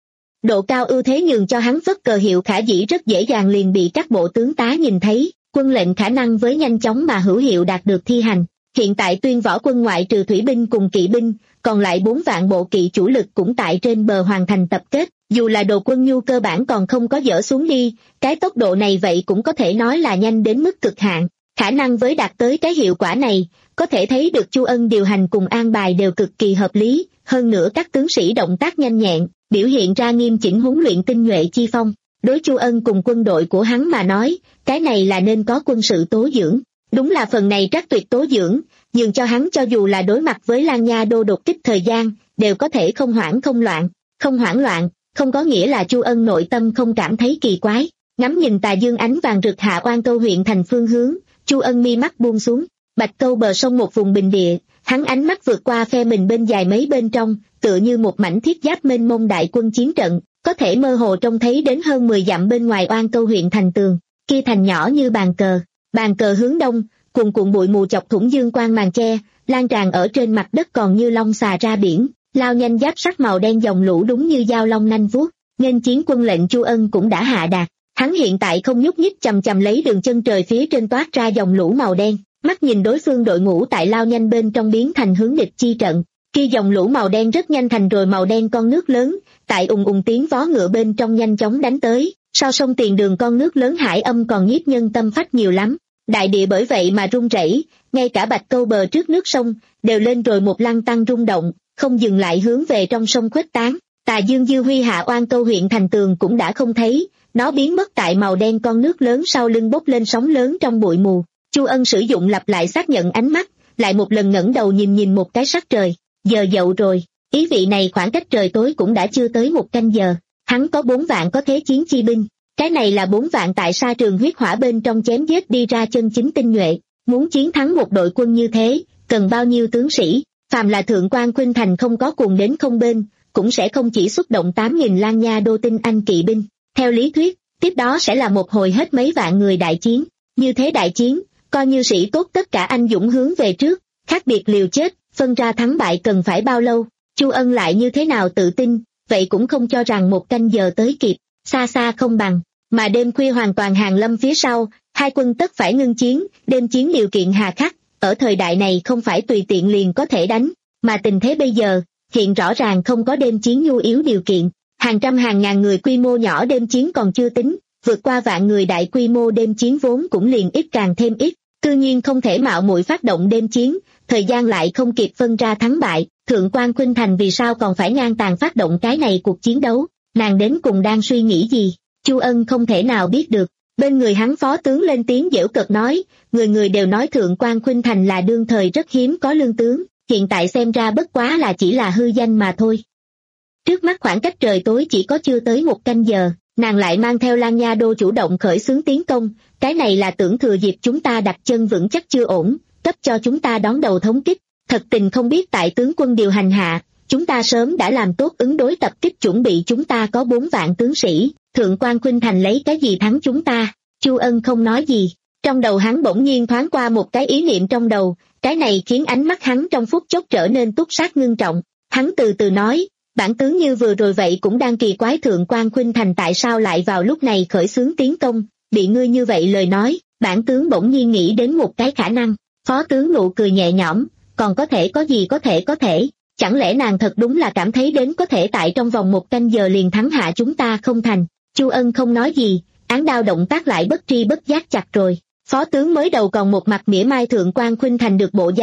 Độ cao ưu thế nhường cho hắn phất cờ hiệu khả dĩ rất dễ dàng liền bị các bộ tướng tá nhìn thấy, quân lệnh khả năng với nhanh chóng mà hữu hiệu đạt được thi hành. Hiện tại Tuyên võ quân ngoại trừ thủy binh cùng kỵ binh, còn lại bốn vạn bộ kỵ chủ lực cũng tại trên bờ hoàn thành tập kết, dù là đồ quân nhu cơ bản còn không có dỡ xuống đi, cái tốc độ này vậy cũng có thể nói là nhanh đến mức cực hạn, khả năng với đạt tới cái hiệu quả này, có thể thấy được Chu Ân điều hành cùng an bài đều cực kỳ hợp lý, hơn nữa các tướng sĩ động tác nhanh nhẹn, biểu hiện ra nghiêm chỉnh huấn luyện tinh nhuệ chi phong. Đối Chu Ân cùng quân đội của hắn mà nói, cái này là nên có quân sự tố dưỡng. Đúng là phần này trắc tuyệt tố dưỡng, nhưng cho hắn cho dù là đối mặt với Lang Nha Đô đột kích thời gian, đều có thể không hoảng không loạn. Không hoảng loạn, không có nghĩa là Chu Ân nội tâm không cảm thấy kỳ quái. Ngắm nhìn tà dương ánh vàng rực hạ Oan Câu huyện thành phương hướng, Chu Ân mi mắt buông xuống. Bạch Câu bờ sông một vùng bình địa, hắn ánh mắt vượt qua phe mình bên dài mấy bên trong, tựa như một mảnh thiết giáp mênh mông đại quân chiến trận, có thể mơ hồ trông thấy đến hơn mười dặm bên ngoài Oan Câu huyện thành tường, kia thành nhỏ như bàn cờ. Bàn cờ hướng đông, cuồn cuộn bụi mù chọc thủng dương quang màn che, lan tràn ở trên mặt đất còn như long xà ra biển, lao nhanh giáp sắc màu đen dòng lũ đúng như dao long nanh vuốt. Nghênh chiến quân lệnh Chu Ân cũng đã hạ đạt, hắn hiện tại không nhúc nhích chầm chầm lấy đường chân trời phía trên toát ra dòng lũ màu đen, mắt nhìn đối phương đội ngũ tại lao nhanh bên trong biến thành hướng địch chi trận, kia dòng lũ màu đen rất nhanh thành rồi màu đen con nước lớn, tại ùng ùng tiếng vó ngựa bên trong nhanh chóng đánh tới, sau sông tiền đường con nước lớn hải âm còn nhiếp nhân tâm phách nhiều lắm. Đại địa bởi vậy mà rung rẩy, ngay cả Bạch Câu bờ trước nước sông đều lên rồi một lăng tăng rung động, không dừng lại hướng về trong sông khuếch tán. Tà dương dư huy hạ Oan Câu huyện thành tường cũng đã không thấy, nó biến mất tại màu đen con nước lớn sau lưng bốc lên sóng lớn trong bụi mù. Chu Ân sử dụng lặp lại xác nhận ánh mắt, lại một lần ngẩng đầu nhìn nhìn một cái sắc trời, giờ dậu rồi, ý vị này khoảng cách trời tối cũng đã chưa tới một canh giờ, hắn có bốn vạn có thế chiến chi binh. Cái này là bốn vạn tại sa trường huyết hỏa bên trong chém giết đi ra chân chính tinh nhuệ, muốn chiến thắng một đội quân như thế, cần bao nhiêu tướng sĩ, phàm là Thượng quan Khuynh Thành không có cùng đến không bên, cũng sẽ không chỉ xuất động tám nghìn Lang Nha Đô tinh anh kỵ binh. Theo lý thuyết, tiếp đó sẽ là một hồi hết mấy vạn người đại chiến, như thế đại chiến, coi như sĩ tốt tất cả anh dũng hướng về trước, khác biệt liều chết, phân ra thắng bại cần phải bao lâu, Chu Ân lại như thế nào tự tin, vậy cũng không cho rằng một canh giờ tới kịp, xa xa không bằng. Mà đêm khuya hoàn toàn hàng lâm phía sau, hai quân tất phải ngưng chiến, đêm chiến điều kiện hà khắc, ở thời đại này không phải tùy tiện liền có thể đánh, mà tình thế bây giờ, hiện rõ ràng không có đêm chiến nhu yếu điều kiện, hàng trăm hàng ngàn người quy mô nhỏ đêm chiến còn chưa tính, vượt qua vạn người đại quy mô đêm chiến vốn cũng liền ít càng thêm ít, tự nhiên không thể mạo muội phát động đêm chiến, thời gian lại không kịp phân ra thắng bại, Thượng quan Khuynh Thành vì sao còn phải ngang tàn phát động cái này cuộc chiến đấu, nàng đến cùng đang suy nghĩ gì? Chu Ân không thể nào biết được, bên người hắn phó tướng lên tiếng giễu cợt nói, người người đều nói Thượng quan Khuynh Thành là đương thời rất hiếm có lương tướng, hiện tại xem ra bất quá là chỉ là hư danh mà thôi. Trước mắt khoảng cách trời tối chỉ có chưa tới một canh giờ, nàng lại mang theo Lang Nha Đô chủ động khởi xướng tiến công, cái này là tưởng thừa dịp chúng ta đặt chân vững chắc chưa ổn, cấp cho chúng ta đón đầu thống kích, thật tình không biết tại tướng quân điều hành hạ, chúng ta sớm đã làm tốt ứng đối tập kích chuẩn bị chúng ta có bốn vạn tướng sĩ. Thượng quan Khuynh Thành lấy cái gì thắng chúng ta? Chu Ân không nói gì, trong đầu hắn bỗng nhiên thoáng qua một cái ý niệm trong đầu, cái này khiến ánh mắt hắn trong phút chốc trở nên túc sát ngưng trọng. Hắn từ từ nói, bản tướng như vừa rồi vậy cũng đang kỳ quái Thượng quan Khuynh Thành tại sao lại vào lúc này khởi xướng tiến công, bị ngươi như vậy lời nói, bản tướng bỗng nhiên nghĩ đến một cái khả năng. Phó tướng nụ cười nhẹ nhõm, còn có thể có gì có thể có thể, chẳng lẽ nàng thật đúng là cảm thấy đến có thể tại trong vòng một canh giờ liền thắng hạ chúng ta không thành? Chu Ân không nói gì, án đao động tác lại bất tri bất giác chặt rồi. Phó tướng mới đầu còn một mặt mỉa mai Thượng quan Khuynh Thành được bộ dáng,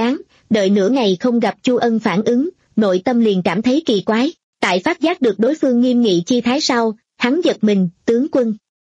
đợi nửa ngày không gặp Chu Ân phản ứng, nội tâm liền cảm thấy kỳ quái, tại phát giác được đối phương nghiêm nghị chi thái sau, hắn giật mình, tướng quân.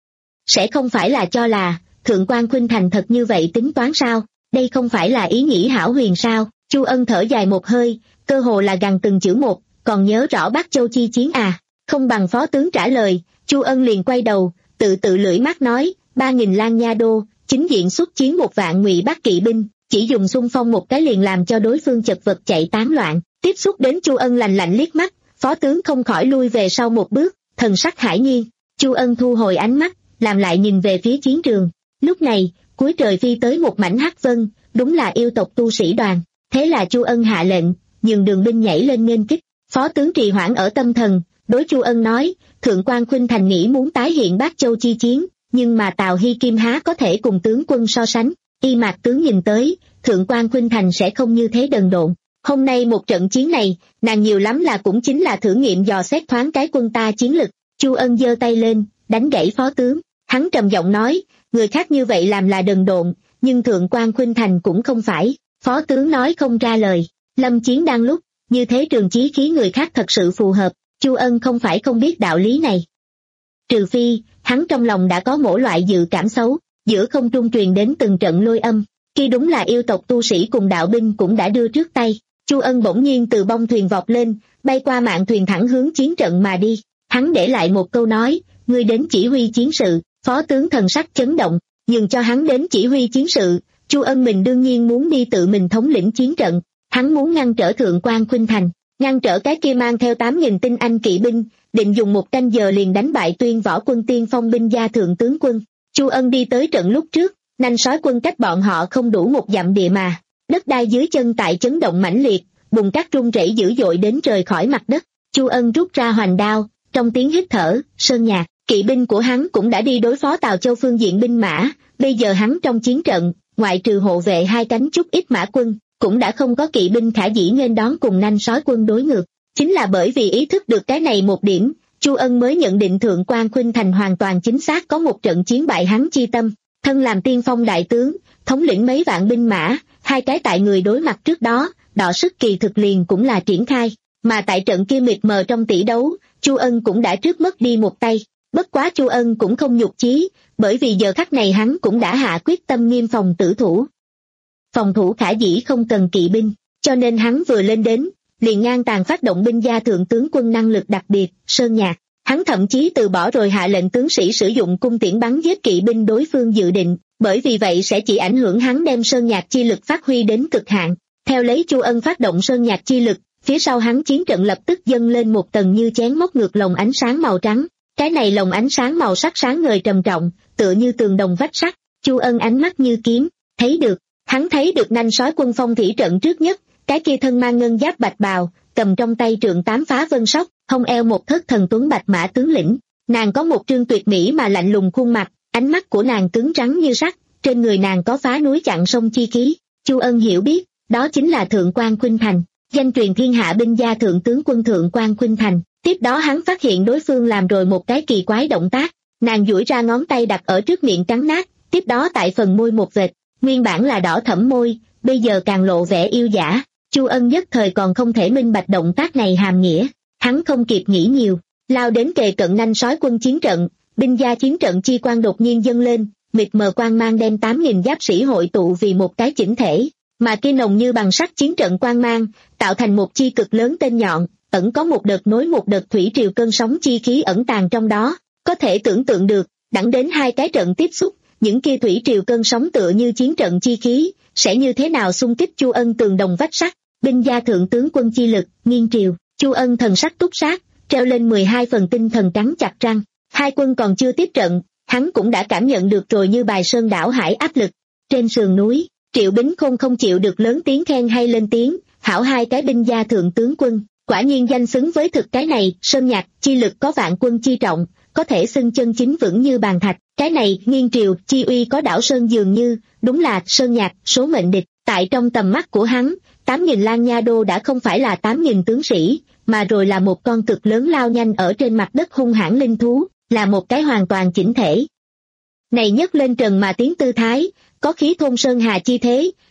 Sẽ không phải là cho là, Thượng quan Khuynh Thành thật như vậy tính toán sao, đây không phải là ý nghĩ hão huyền sao? Chu Ân thở dài một hơi, cơ hồ là gằn từng chữ một, còn nhớ rõ Bắc Châu chi chiến à, không bằng phó tướng trả lời. Chu Ân liền quay đầu, tự tự lưỡi mắt nói, ba nghìn lang nha đô, chính diện xuất chiến một vạn Ngụy Bắc kỵ binh, chỉ dùng xung phong một cái liền làm cho đối phương chật vật chạy tán loạn. Tiếp xúc đến Chu Ân lạnh lạnh liếc mắt, phó tướng không khỏi lui về sau một bước, thần sắc hải nhiên. Chu Ân thu hồi ánh mắt, làm lại nhìn về phía chiến trường. Lúc này, cuối trời phi tới một mảnh hắc vân, đúng là yêu tộc tu sĩ đoàn. Thế là Chu Ân hạ lệnh, nhường đường binh nhảy lên nghênh kích. Phó tướng trì hoãn ở tâm thần, đối Chu Ân nói, Thượng quan Khuynh Thành nghĩ muốn tái hiện Bát Châu chi chiến, nhưng mà Tào Hy Kim há có thể cùng tướng quân so sánh. Y Mạc tướng nhìn tới, Thượng quan Khuynh Thành sẽ không như thế đần độn. Hôm nay một trận chiến này, nàng nhiều lắm là cũng chính là thử nghiệm dò xét thoáng cái quân ta chiến lực. Chu Ân giơ tay lên, đánh gãy phó tướng. Hắn trầm giọng nói, người khác như vậy làm là đần độn, nhưng Thượng quan Khuynh Thành cũng không phải. Phó tướng nói không ra lời. Lâm chiến đang lúc, như thế trường chí khí người khác thật sự phù hợp. Chu Ân không phải không biết đạo lý này. Trừ phi, hắn trong lòng đã có mỗi loại dự cảm xấu, giữa không trung truyền đến từng trận lôi âm. Khi đúng là yêu tộc tu sĩ cùng đạo binh cũng đã đưa trước tay. Chu Ân bỗng nhiên từ bông thuyền vọt lên, bay qua mạn thuyền thẳng hướng chiến trận mà đi. Hắn để lại một câu nói, ngươi đến chỉ huy chiến sự. Phó tướng thần sắc chấn động, nhưng cho hắn đến chỉ huy chiến sự. Chu Ân mình đương nhiên muốn đi tự mình thống lĩnh chiến trận. Hắn muốn ngăn trở Thượng quan Khuynh Thành, ngăn trở cái kia mang theo tám nghìn tinh anh kỵ binh, định dùng một canh giờ liền đánh bại Tuyên Võ quân tiên phong binh gia thượng tướng quân. Chu Ân đi tới trận lúc trước, nanh sói quân cách bọn họ không đủ một dặm địa mà. Đất đai dưới chân tại chấn động mãnh liệt, bùn cát rung rẩy dữ dội đến trời khỏi mặt đất. Chu Ân rút ra hoành đao, trong tiếng hít thở, sơn nhạc, kỵ binh của hắn cũng đã đi đối phó Tào Châu phương diện binh mã. Bây giờ hắn trong chiến trận, ngoại trừ hộ vệ hai cánh chút ít mã quân, cũng đã không có kỵ binh khả dĩ nghênh đón cùng nanh sói quân đối ngược. Chính là bởi vì ý thức được cái này một điểm, Chu Ân mới nhận định Thượng quan Khuynh Thành hoàn toàn chính xác có một trận chiến bại hắn chi tâm. Thân làm tiên phong đại tướng, thống lĩnh mấy vạn binh mã, hai cái tại người đối mặt trước đó, đọ sức kỳ thực liền cũng là triển khai. Mà tại trận kia mịt mờ trong tỷ đấu, Chu Ân cũng đã trước mất đi một tay. Bất quá Chu Ân cũng không nhục chí, bởi vì giờ khắc này hắn cũng đã hạ quyết tâm nghiêm phòng tử thủ. Phòng thủ khả dĩ không cần kỵ binh, cho nên hắn vừa lên đến, liền ngang tàn phát động binh gia thượng tướng quân năng lực đặc biệt, sơn nhạc. Hắn thậm chí từ bỏ rồi hạ lệnh tướng sĩ sử dụng cung tiễn bắn giết kỵ binh đối phương dự định, bởi vì vậy sẽ chỉ ảnh hưởng hắn đem sơn nhạc chi lực phát huy đến cực hạn. Theo lấy Chu Ân phát động sơn nhạc chi lực, phía sau hắn chiến trận lập tức dâng lên một tầng như chén móc ngược lồng ánh sáng màu trắng. Cái này lồng ánh sáng màu sắc sáng ngời trầm trọng, tựa như tường đồng vách sắt. Chu Ân ánh mắt như kiếm, thấy được, hắn thấy được nanh sói quân phong thủy trận trước nhất, cái kia thân mang ngân giáp bạch bào, cầm trong tay trượng tám phá vân sóc, hông eo một thất thần tuấn bạch mã tướng lĩnh. Nàng có một trương tuyệt mỹ mà lạnh lùng khuôn mặt, ánh mắt của nàng cứng rắn như sắt, trên người nàng có phá núi chặn sông chi khí. Chu Ân hiểu biết, đó chính là Thượng quan Khuynh Thành, danh truyền thiên hạ binh gia thượng tướng quân Thượng quan Khuynh Thành. Tiếp đó hắn phát hiện đối phương làm rồi một cái kỳ quái động tác, nàng duỗi ra ngón tay đặt ở trước miệng trắng nát, tiếp đó tại phần môi một vệt, nguyên bản là đỏ thẫm môi, bây giờ càng lộ vẻ yêu dã. Chu Ân nhất thời còn không thể minh bạch động tác này hàm nghĩa, hắn không kịp nghĩ nhiều, lao đến kề cận nanh sói quân chiến trận, binh gia chiến trận chi quang đột nhiên dâng lên, mịt mờ quang mang đem tám nghìn giáp sĩ hội tụ vì một cái chỉnh thể, mà kia nồng như bằng sắt chiến trận quang mang, tạo thành một chi cực lớn tên nhọn, ẩn có một đợt nối một đợt thủy triều cơn sóng chi khí ẩn tàng trong đó, có thể tưởng tượng được, đẳng đến hai cái trận tiếp xúc, những kia thủy triều cơn sóng tựa như chiến trận chi khí, sẽ như thế nào xung kích Chu Ân tường đồng vách sắt. Binh gia thượng tướng quân chi lực, nghiêng triều, Chu Ân thần sắc túc sát, treo lên mười hai phần tinh thần cắn chặt răng. Hai quân còn chưa tiếp trận, hắn cũng đã cảm nhận được rồi như bài sơn đảo hải áp lực. Trên sườn núi, Triệu Bính Khôn không chịu được lớn tiếng khen hay lên tiếng, hảo hai cái binh gia thượng tướng quân, quả nhiên danh xứng với thực cái này, sơn nhạc, chi lực có vạn quân chi trọng, có thể xưng chân chính vững như bàn thạch. Cái này, nghiêng triều, chi uy có đảo sơn dường như, đúng là sơn nhạc, số mệnh địch. Tại trong tầm mắt của hắn, tám nghìn lang nha đô đã không phải là tám nghìn tướng sĩ, mà rồi là một con cực lớn lao nhanh ở trên mặt đất hung hãn linh thú, là một cái hoàn toàn chỉnh thể. Này nhấc lên trần mà tiến tư thái, có khí thôn sơn hà chi thế,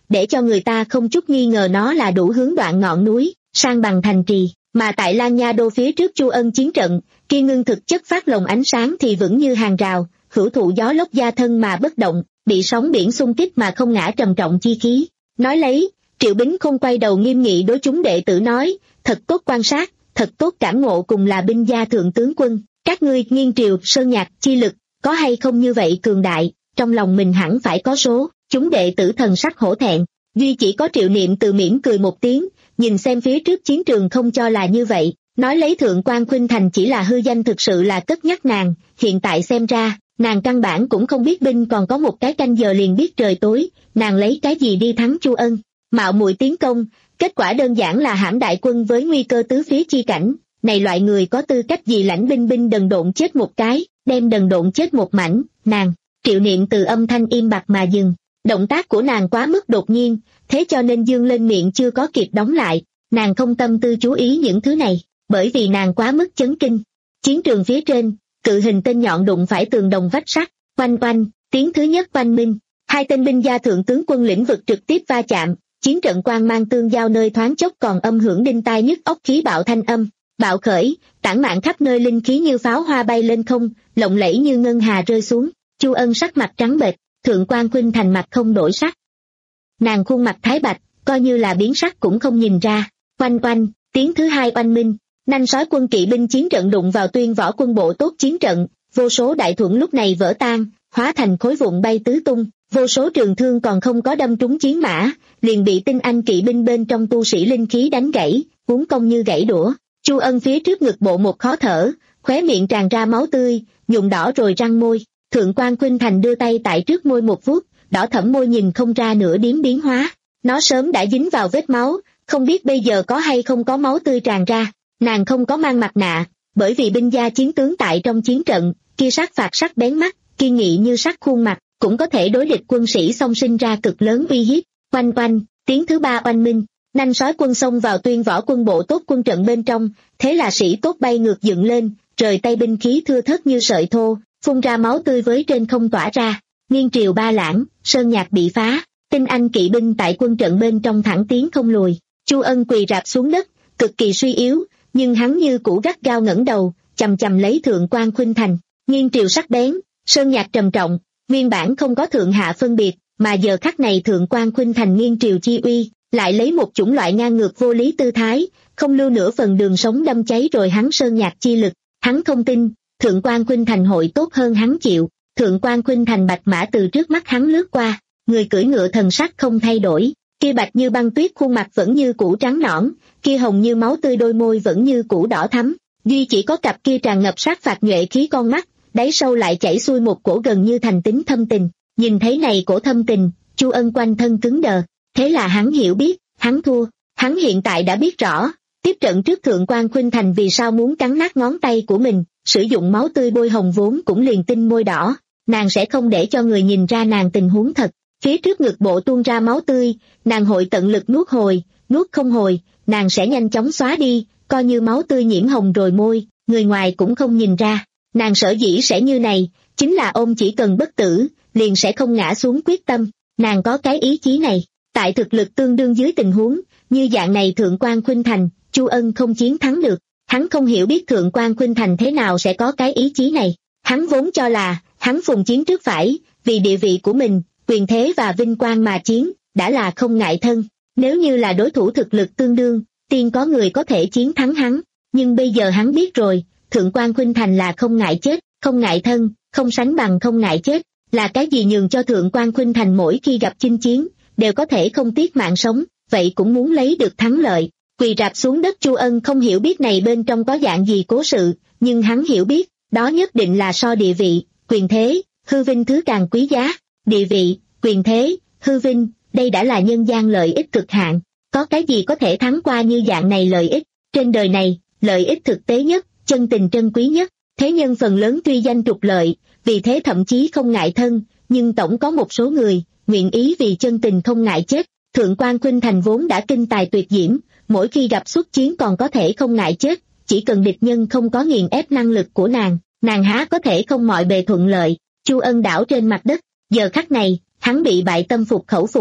để cho người ta không chút nghi ngờ nó là đủ hướng đoạn ngọn núi, sang bằng thành trì. Mà tại Lan Nha Đô phía trước Chu Ân chiến trận, kia ngưng thực chất phát lồng ánh sáng thì vững như hàng rào, hữu thụ gió lốc gia thân mà bất động, bị sóng biển xung kích mà không ngã trầm trọng chi khí. Nói lấy, Triệu Bính không quay đầu nghiêm nghị đối chúng đệ tử nói, thật tốt quan sát, thật tốt cảm ngộ cùng là binh gia thượng tướng quân, các ngươi Nghiên Triều Sơn Nhạc chi lực, có hay không như vậy cường đại, trong lòng mình hẳn phải có số. Chúng đệ tử thần sắc hổ thẹn, duy chỉ có Triệu Niệm từ mỉm cười một tiếng, nhìn xem phía trước chiến trường không cho là như vậy, nói lấy Thượng Quan Khuynh Thành chỉ là hư danh thực sự là cất nhắc nàng, hiện tại xem ra, nàng căn bản cũng không biết binh còn có một cái canh giờ liền biết trời tối, nàng lấy cái gì đi thắng Chu Ân, mạo muội tiến công, kết quả đơn giản là hãm đại quân với nguy cơ tứ phía chi cảnh, này loại người có tư cách gì lãnh binh binh đần độn chết một cái, đem đần độn chết một mảnh, nàng, Triệu Niệm từ âm thanh im bặt mà dừng. Động tác của nàng quá mức đột nhiên, thế cho nên dương lên miệng chưa có kịp đóng lại, nàng không tâm tư chú ý những thứ này, bởi vì nàng quá mức chấn kinh. Chiến trường phía trên, cự hình tên nhọn đụng phải tường đồng vách sắt, oanh oanh, tiếng thứ nhất oanh minh, hai tên binh gia thượng tướng quân lĩnh vực trực tiếp va chạm, chiến trận quang mang tương giao nơi thoáng chốc còn âm hưởng đinh tai nhức óc khí bạo thanh âm, bạo khởi, tản mạn khắp nơi linh khí như pháo hoa bay lên không, lộng lẫy như ngân hà rơi xuống. Chu Ân sắc mặt trắng bệch, Thượng Quan Khuynh Thành mặt không đổi sắc. Nàng khuôn mặt thái bạch, coi như là biến sắc cũng không nhìn ra. Oanh oanh, tiếng thứ hai oanh minh, nanh sói quân kỵ binh chiến trận đụng vào Tuyên Võ quân bộ tốt chiến trận, vô số đại thuẫn lúc này vỡ tan, hóa thành khối vụn bay tứ tung, vô số trường thương còn không có đâm trúng chiến mã, liền bị tinh anh kỵ binh bên trong tu sĩ linh khí đánh gãy, uốn cong như gãy đũa. Chu Ân phía trước ngực bộ một khó thở, khóe miệng tràn ra máu tươi, nhuộm đỏ rồi răng môi. Thượng Quan Khuynh Thành đưa tay tại trước môi một vuốt, đỏ thẫm môi nhìn không ra nửa điểm biến hóa. Nó sớm đã dính vào vết máu, không biết bây giờ có hay không có máu tươi tràn ra. Nàng không có mang mặt nạ, bởi vì binh gia chiến tướng tại trong chiến trận, kia sát phạt sắc bén mắt, kiên nghị như sắt khuôn mặt, cũng có thể đối địch quân sĩ song sinh ra cực lớn uy hiếp. Oanh oanh, tiếng thứ ba oanh minh, nanh sói quân xông vào Tuyên Võ quân bộ tốt quân trận bên trong, thế là sĩ tốt bay ngược dựng lên, rời tay binh khí thưa thớt như sợi thô, phun ra máu tươi với trên không tỏa ra. Nghiên Triều ba lãng, Sơn Nhạc bị phá, tinh anh kỵ binh tại quân trận bên trong thẳng tiến không lùi. Chu Ân quỳ rạp xuống đất, cực kỳ suy yếu, nhưng hắn như cũ gắt gao ngẩng đầu, chầm chầm lấy Thượng Quan Khuynh Thành. Nghiên Triều sắc bén, Sơn Nhạc trầm trọng, nguyên bản không có thượng hạ phân biệt, mà giờ khắc này Thượng Quan Khuynh Thành Nghiên Triều chi uy, lại lấy một chủng loại ngang ngược vô lý tư thái, không lưu nửa phần đường sống đâm cháy rồi hắn Sơn Nhạc chi lực. Hắn không tin Thượng Quan Khuynh Thành hội tốt hơn hắn chịu. Thượng Quan Khuynh Thành bạch mã từ trước mắt hắn lướt qua, người cưỡi ngựa thần sắc không thay đổi, kia bạch như băng tuyết khuôn mặt vẫn như cũ trắng nõn, kia hồng như máu tươi đôi môi vẫn như cũ đỏ thắm, duy chỉ có cặp kia tràn ngập sát phạt nhuệ khí con mắt, đáy sâu lại chảy xuôi một cổ gần như thành tính thâm tình. Nhìn thấy này cổ thâm tình, Chu Ân quanh thân cứng đờ, thế là hắn hiểu biết, hắn thua, hắn hiện tại đã biết rõ, tiếp trận trước Thượng Quan Khuynh Thành vì sao muốn cắn nát ngón tay của mình, sử dụng máu tươi bôi hồng vốn cũng liền tinh môi đỏ, nàng sẽ không để cho người nhìn ra nàng tình huống thật. Phía trước ngực bộ tuôn ra máu tươi, nàng hội tận lực nuốt hồi, nuốt không hồi, nàng sẽ nhanh chóng xóa đi, coi như máu tươi nhiễm hồng rồi môi, người ngoài cũng không nhìn ra. Nàng sở dĩ sẽ như này, chính là ôm chỉ cần bất tử, liền sẽ không ngã xuống quyết tâm, nàng có cái ý chí này. Tại thực lực tương đương dưới tình huống, như dạng này Thượng Quan Khuynh Thành, Chu Ân không chiến thắng được. Hắn không hiểu biết Thượng Quan Khuynh Thành thế nào sẽ có cái ý chí này. Hắn vốn cho là, hắn phùng chiến trước phải, vì địa vị của mình, quyền thế và vinh quang mà chiến, đã là không ngại thân. Nếu như là đối thủ thực lực tương đương, tiên có người có thể chiến thắng hắn. Nhưng bây giờ hắn biết rồi, Thượng Quan Khuynh Thành là không ngại chết, không ngại thân, không sánh bằng không ngại chết. Là cái gì nhường cho Thượng Quan Khuynh Thành mỗi khi gặp chinh chiến, đều có thể không tiếc mạng sống, vậy cũng muốn lấy được thắng lợi. Quỳ rạp xuống đất Chu Ân không hiểu biết này bên trong có dạng gì cố sự, nhưng hắn hiểu biết, đó nhất định là so địa vị, quyền thế, hư vinh thứ càng quý giá. Địa vị, quyền thế, hư vinh, đây đã là nhân gian lợi ích cực hạn. Có cái gì có thể thắng qua như dạng này lợi ích? Trên đời này, lợi ích thực tế nhất, chân tình trân quý nhất. Thế nhân phần lớn tuy danh trục lợi, vì thế thậm chí không ngại thân, nhưng tổng có một số người, nguyện ý vì chân tình không ngại chết. Thượng Quan Khuynh Thành vốn đã kinh tài tuyệt diễm, mỗi khi gặp xuất chiến còn có thể không ngại chết, chỉ cần địch nhân không có nghiền ép năng lực của nàng, nàng há có thể không mọi bề thuận lợi. Chu Ân đảo trên mặt đất, giờ khắc này, hắn bị bại tâm phục khẩu phục.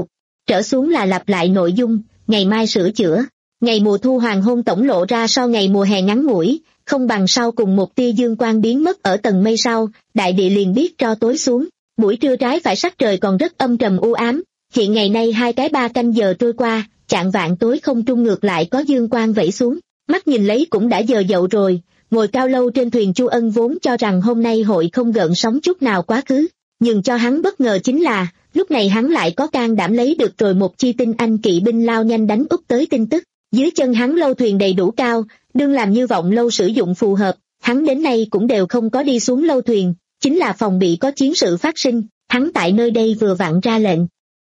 trở xuống là lặp lại nội dung, ngày mai sửa chữa. Ngày mùa thu hoàng hôn tổng lộ ra sau ngày mùa hè ngắn ngủi, không bằng sau cùng một tia dương quang biến mất ở tầng mây sau, đại địa liền biết tro tối xuống. Buổi trưa trái phải sắc trời còn rất âm trầm u ám, hiện ngày nay hai cái ba canh giờ trôi qua, chạng vạng tối không trung ngược lại có dương quang vẩy xuống. Mắt nhìn lấy cũng đã giờ dậu rồi, ngồi cao lâu trên thuyền Chu Ân vốn cho rằng hôm nay hội không gợn sóng chút nào quá khứ, nhưng cho hắn bất ngờ chính là, lúc này hắn lại có can đảm lấy được rồi một chi tinh anh kỵ binh lao nhanh đánh úp tới tin tức. Dưới chân hắn lâu thuyền đầy đủ cao, đương làm như vọng lâu sử dụng phù hợp, hắn đến nay cũng đều không có đi xuống lâu thuyền, chính là phòng bị có chiến sự phát sinh, hắn tại nơi đây vừa vặn ra lệnh.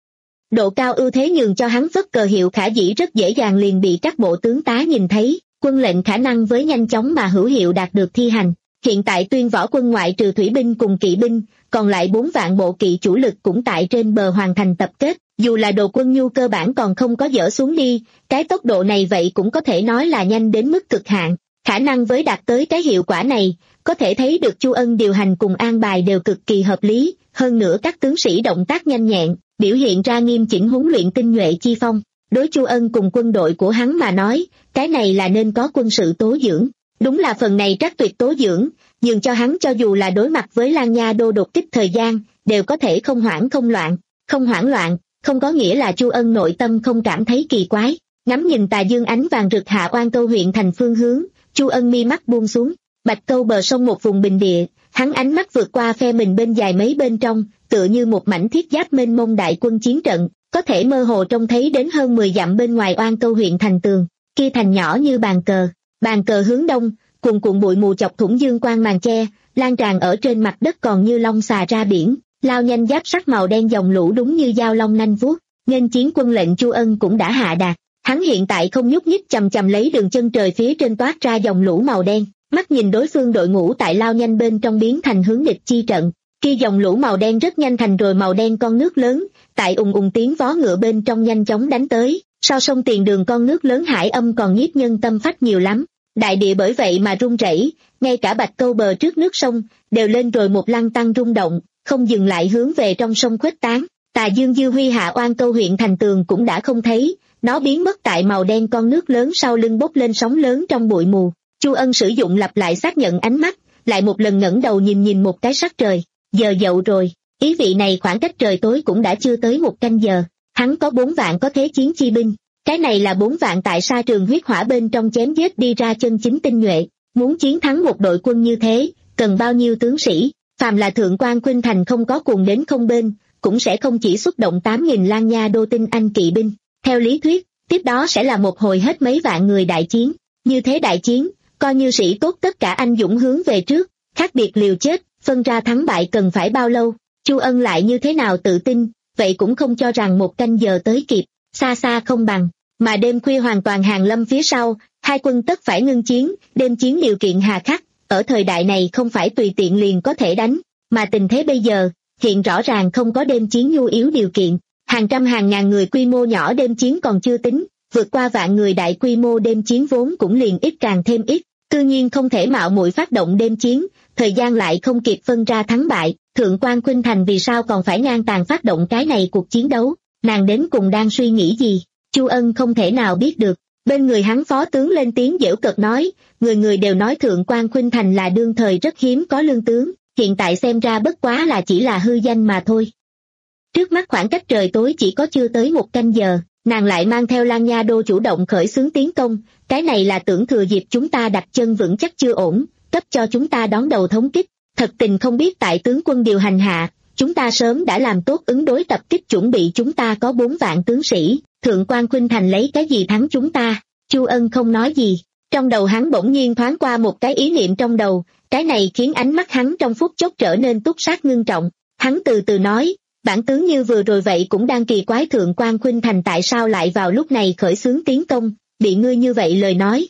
Độ cao ưu thế nhường cho hắn phất cờ hiệu khả dĩ rất dễ dàng liền bị các bộ tướng tá nhìn thấy, quân lệnh khả năng với nhanh chóng mà hữu hiệu đạt được thi hành. Hiện tại Tuyên võ quân ngoại trừ thủy binh cùng kỵ binh, còn lại bốn vạn bộ kỵ chủ lực cũng tại trên bờ hoàn thành tập kết, dù là đồ quân nhu cơ bản còn không có dỡ xuống đi, cái tốc độ này vậy cũng có thể nói là nhanh đến mức cực hạn, khả năng với đạt tới cái hiệu quả này, có thể thấy được Chu Ân điều hành cùng an bài đều cực kỳ hợp lý, hơn nữa các tướng sĩ động tác nhanh nhẹn, biểu hiện ra nghiêm chỉnh huấn luyện tinh nhuệ chi phong. Đối Chu Ân cùng quân đội của hắn mà nói, cái này là nên có quân sự tố dưỡng. Đúng là phần này trắc tuyệt tố dưỡng, nhường cho hắn cho dù là đối mặt với Lan Nha Đô đột kích thời gian, đều có thể không hoảng không loạn. Không hoảng loạn, không có nghĩa là Chu Ân nội tâm không cảm thấy kỳ quái. Ngắm nhìn tà dương ánh vàng rực hạ Oan Câu huyện thành phương hướng, Chu Ân mi mắt buông xuống, Bạch Câu bờ sông một vùng bình địa, hắn ánh mắt vượt qua phe mình bên dài mấy bên trong, tựa như một mảnh thiết giáp mênh mông đại quân chiến trận, có thể mơ hồ trông thấy đến hơn mười dặm bên ngoài Oan Câu huyện thành tường, kia thành nhỏ như bàn cờ, bàn cờ hướng đông, cuồn cuộn bụi mù chọc thủng dương quang màn che, lan tràn ở trên mặt đất còn như long xà ra biển, lao nhanh giáp sắc màu đen dòng lũ đúng như dao long nanh vuốt. Nghênh chiến quân lệnh Chu Ân cũng đã hạ đạt, hắn hiện tại không nhúc nhích chầm chầm lấy đường chân trời phía trên toát ra dòng lũ màu đen, mắt nhìn đối phương đội ngũ tại lao nhanh bên trong biến thành hướng địch chi trận, kia dòng lũ màu đen rất nhanh thành rồi màu đen con nước lớn, tại ùng ùng tiếng vó ngựa bên trong nhanh chóng đánh tới, sau sông tiền đường con nước lớn hải âm còn nhiếp nhân tâm phách nhiều lắm. Đại địa bởi vậy mà rung rẩy, ngay cả Bạch Câu bờ trước nước sông đều lên rồi một lăng tăng rung động, không dừng lại hướng về trong sông khuếch tán. Tà dương dư huy hạ Oan Câu huyện thành tường cũng đã không thấy, nó biến mất tại màu đen con nước lớn sau lưng bốc lên sóng lớn trong bụi mù. Chu Ân sử dụng lặp lại xác nhận ánh mắt, lại một lần ngẩng đầu nhìn nhìn một cái sắc trời, giờ dậu rồi, ý vị này khoảng cách trời tối cũng đã chưa tới một canh giờ, hắn có bốn vạn có thế chiến chi binh. Cái này là bốn vạn tại sa trường huyết hỏa bên trong chém giết đi ra chân chính tinh nhuệ, muốn chiến thắng một đội quân như thế, cần bao nhiêu tướng sĩ, phàm là thượng quan khuynh thành không có cùng đến không bên, cũng sẽ không chỉ xuất động tám nghìn Lan Nha Đô tinh anh kỵ binh. Theo lý thuyết, tiếp đó sẽ là một hồi hết mấy vạn người đại chiến, như thế đại chiến, coi như sĩ tốt tất cả anh dũng hướng về trước, khác biệt liều chết, phân ra thắng bại cần phải bao lâu, Chu Ân lại như thế nào tự tin, vậy cũng không cho rằng một canh giờ tới kịp, xa xa không bằng. Mà đêm khuya hoàn toàn hàng lâm phía sau, hai quân tất phải ngưng chiến, đêm chiến điều kiện hà khắc, ở thời đại này không phải tùy tiện liền có thể đánh, mà tình thế bây giờ, hiện rõ ràng không có đêm chiến nhu yếu điều kiện, hàng trăm hàng ngàn người quy mô nhỏ đêm chiến còn chưa tính, vượt qua vạn người đại quy mô đêm chiến vốn cũng liền ít càng thêm ít, tự nhiên không thể mạo muội phát động đêm chiến, thời gian lại không kịp phân ra thắng bại, thượng quan khuynh thành vì sao còn phải ngang tàn phát động cái này cuộc chiến đấu, nàng đến cùng đang suy nghĩ gì? Chu Ân không thể nào biết được, bên người hắn phó tướng lên tiếng giễu cợt nói, người người đều nói thượng quan khuynh thành là đương thời rất hiếm có lương tướng, hiện tại xem ra bất quá là chỉ là hư danh mà thôi. Trước mắt khoảng cách trời tối chỉ có chưa tới một canh giờ, nàng lại mang theo Lan Nha Đô chủ động khởi xướng tiến công, cái này là tưởng thừa dịp chúng ta đặt chân vững chắc chưa ổn, cấp cho chúng ta đón đầu thống kích, thật tình không biết tại tướng quân điều hành hạ, chúng ta sớm đã làm tốt ứng đối tập kích chuẩn bị chúng ta có bốn vạn tướng sĩ. Thượng quan khuynh thành lấy cái gì thắng chúng ta? Chu Ân không nói gì, trong đầu hắn bỗng nhiên thoáng qua một cái ý niệm trong đầu, cái này khiến ánh mắt hắn trong phút chốc trở nên túc sát ngưng trọng. Hắn từ từ nói, bản tướng như vừa rồi vậy cũng đang kỳ quái thượng quan khuynh thành tại sao lại vào lúc này khởi xướng tiến công, bị ngươi như vậy lời nói.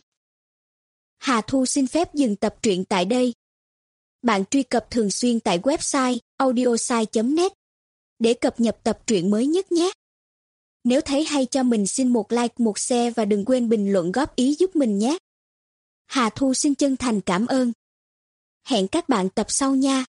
Hà Thu xin phép dừng tập truyện tại đây. Bạn truy cập thường xuyên tại website audiosai chấm net để cập nhật tập truyện mới nhất nhé. Nếu thấy hay cho mình xin một like, một share và đừng quên bình luận góp ý giúp mình nhé. Hà Thu xin chân thành cảm ơn. Hẹn các bạn tập sau nha.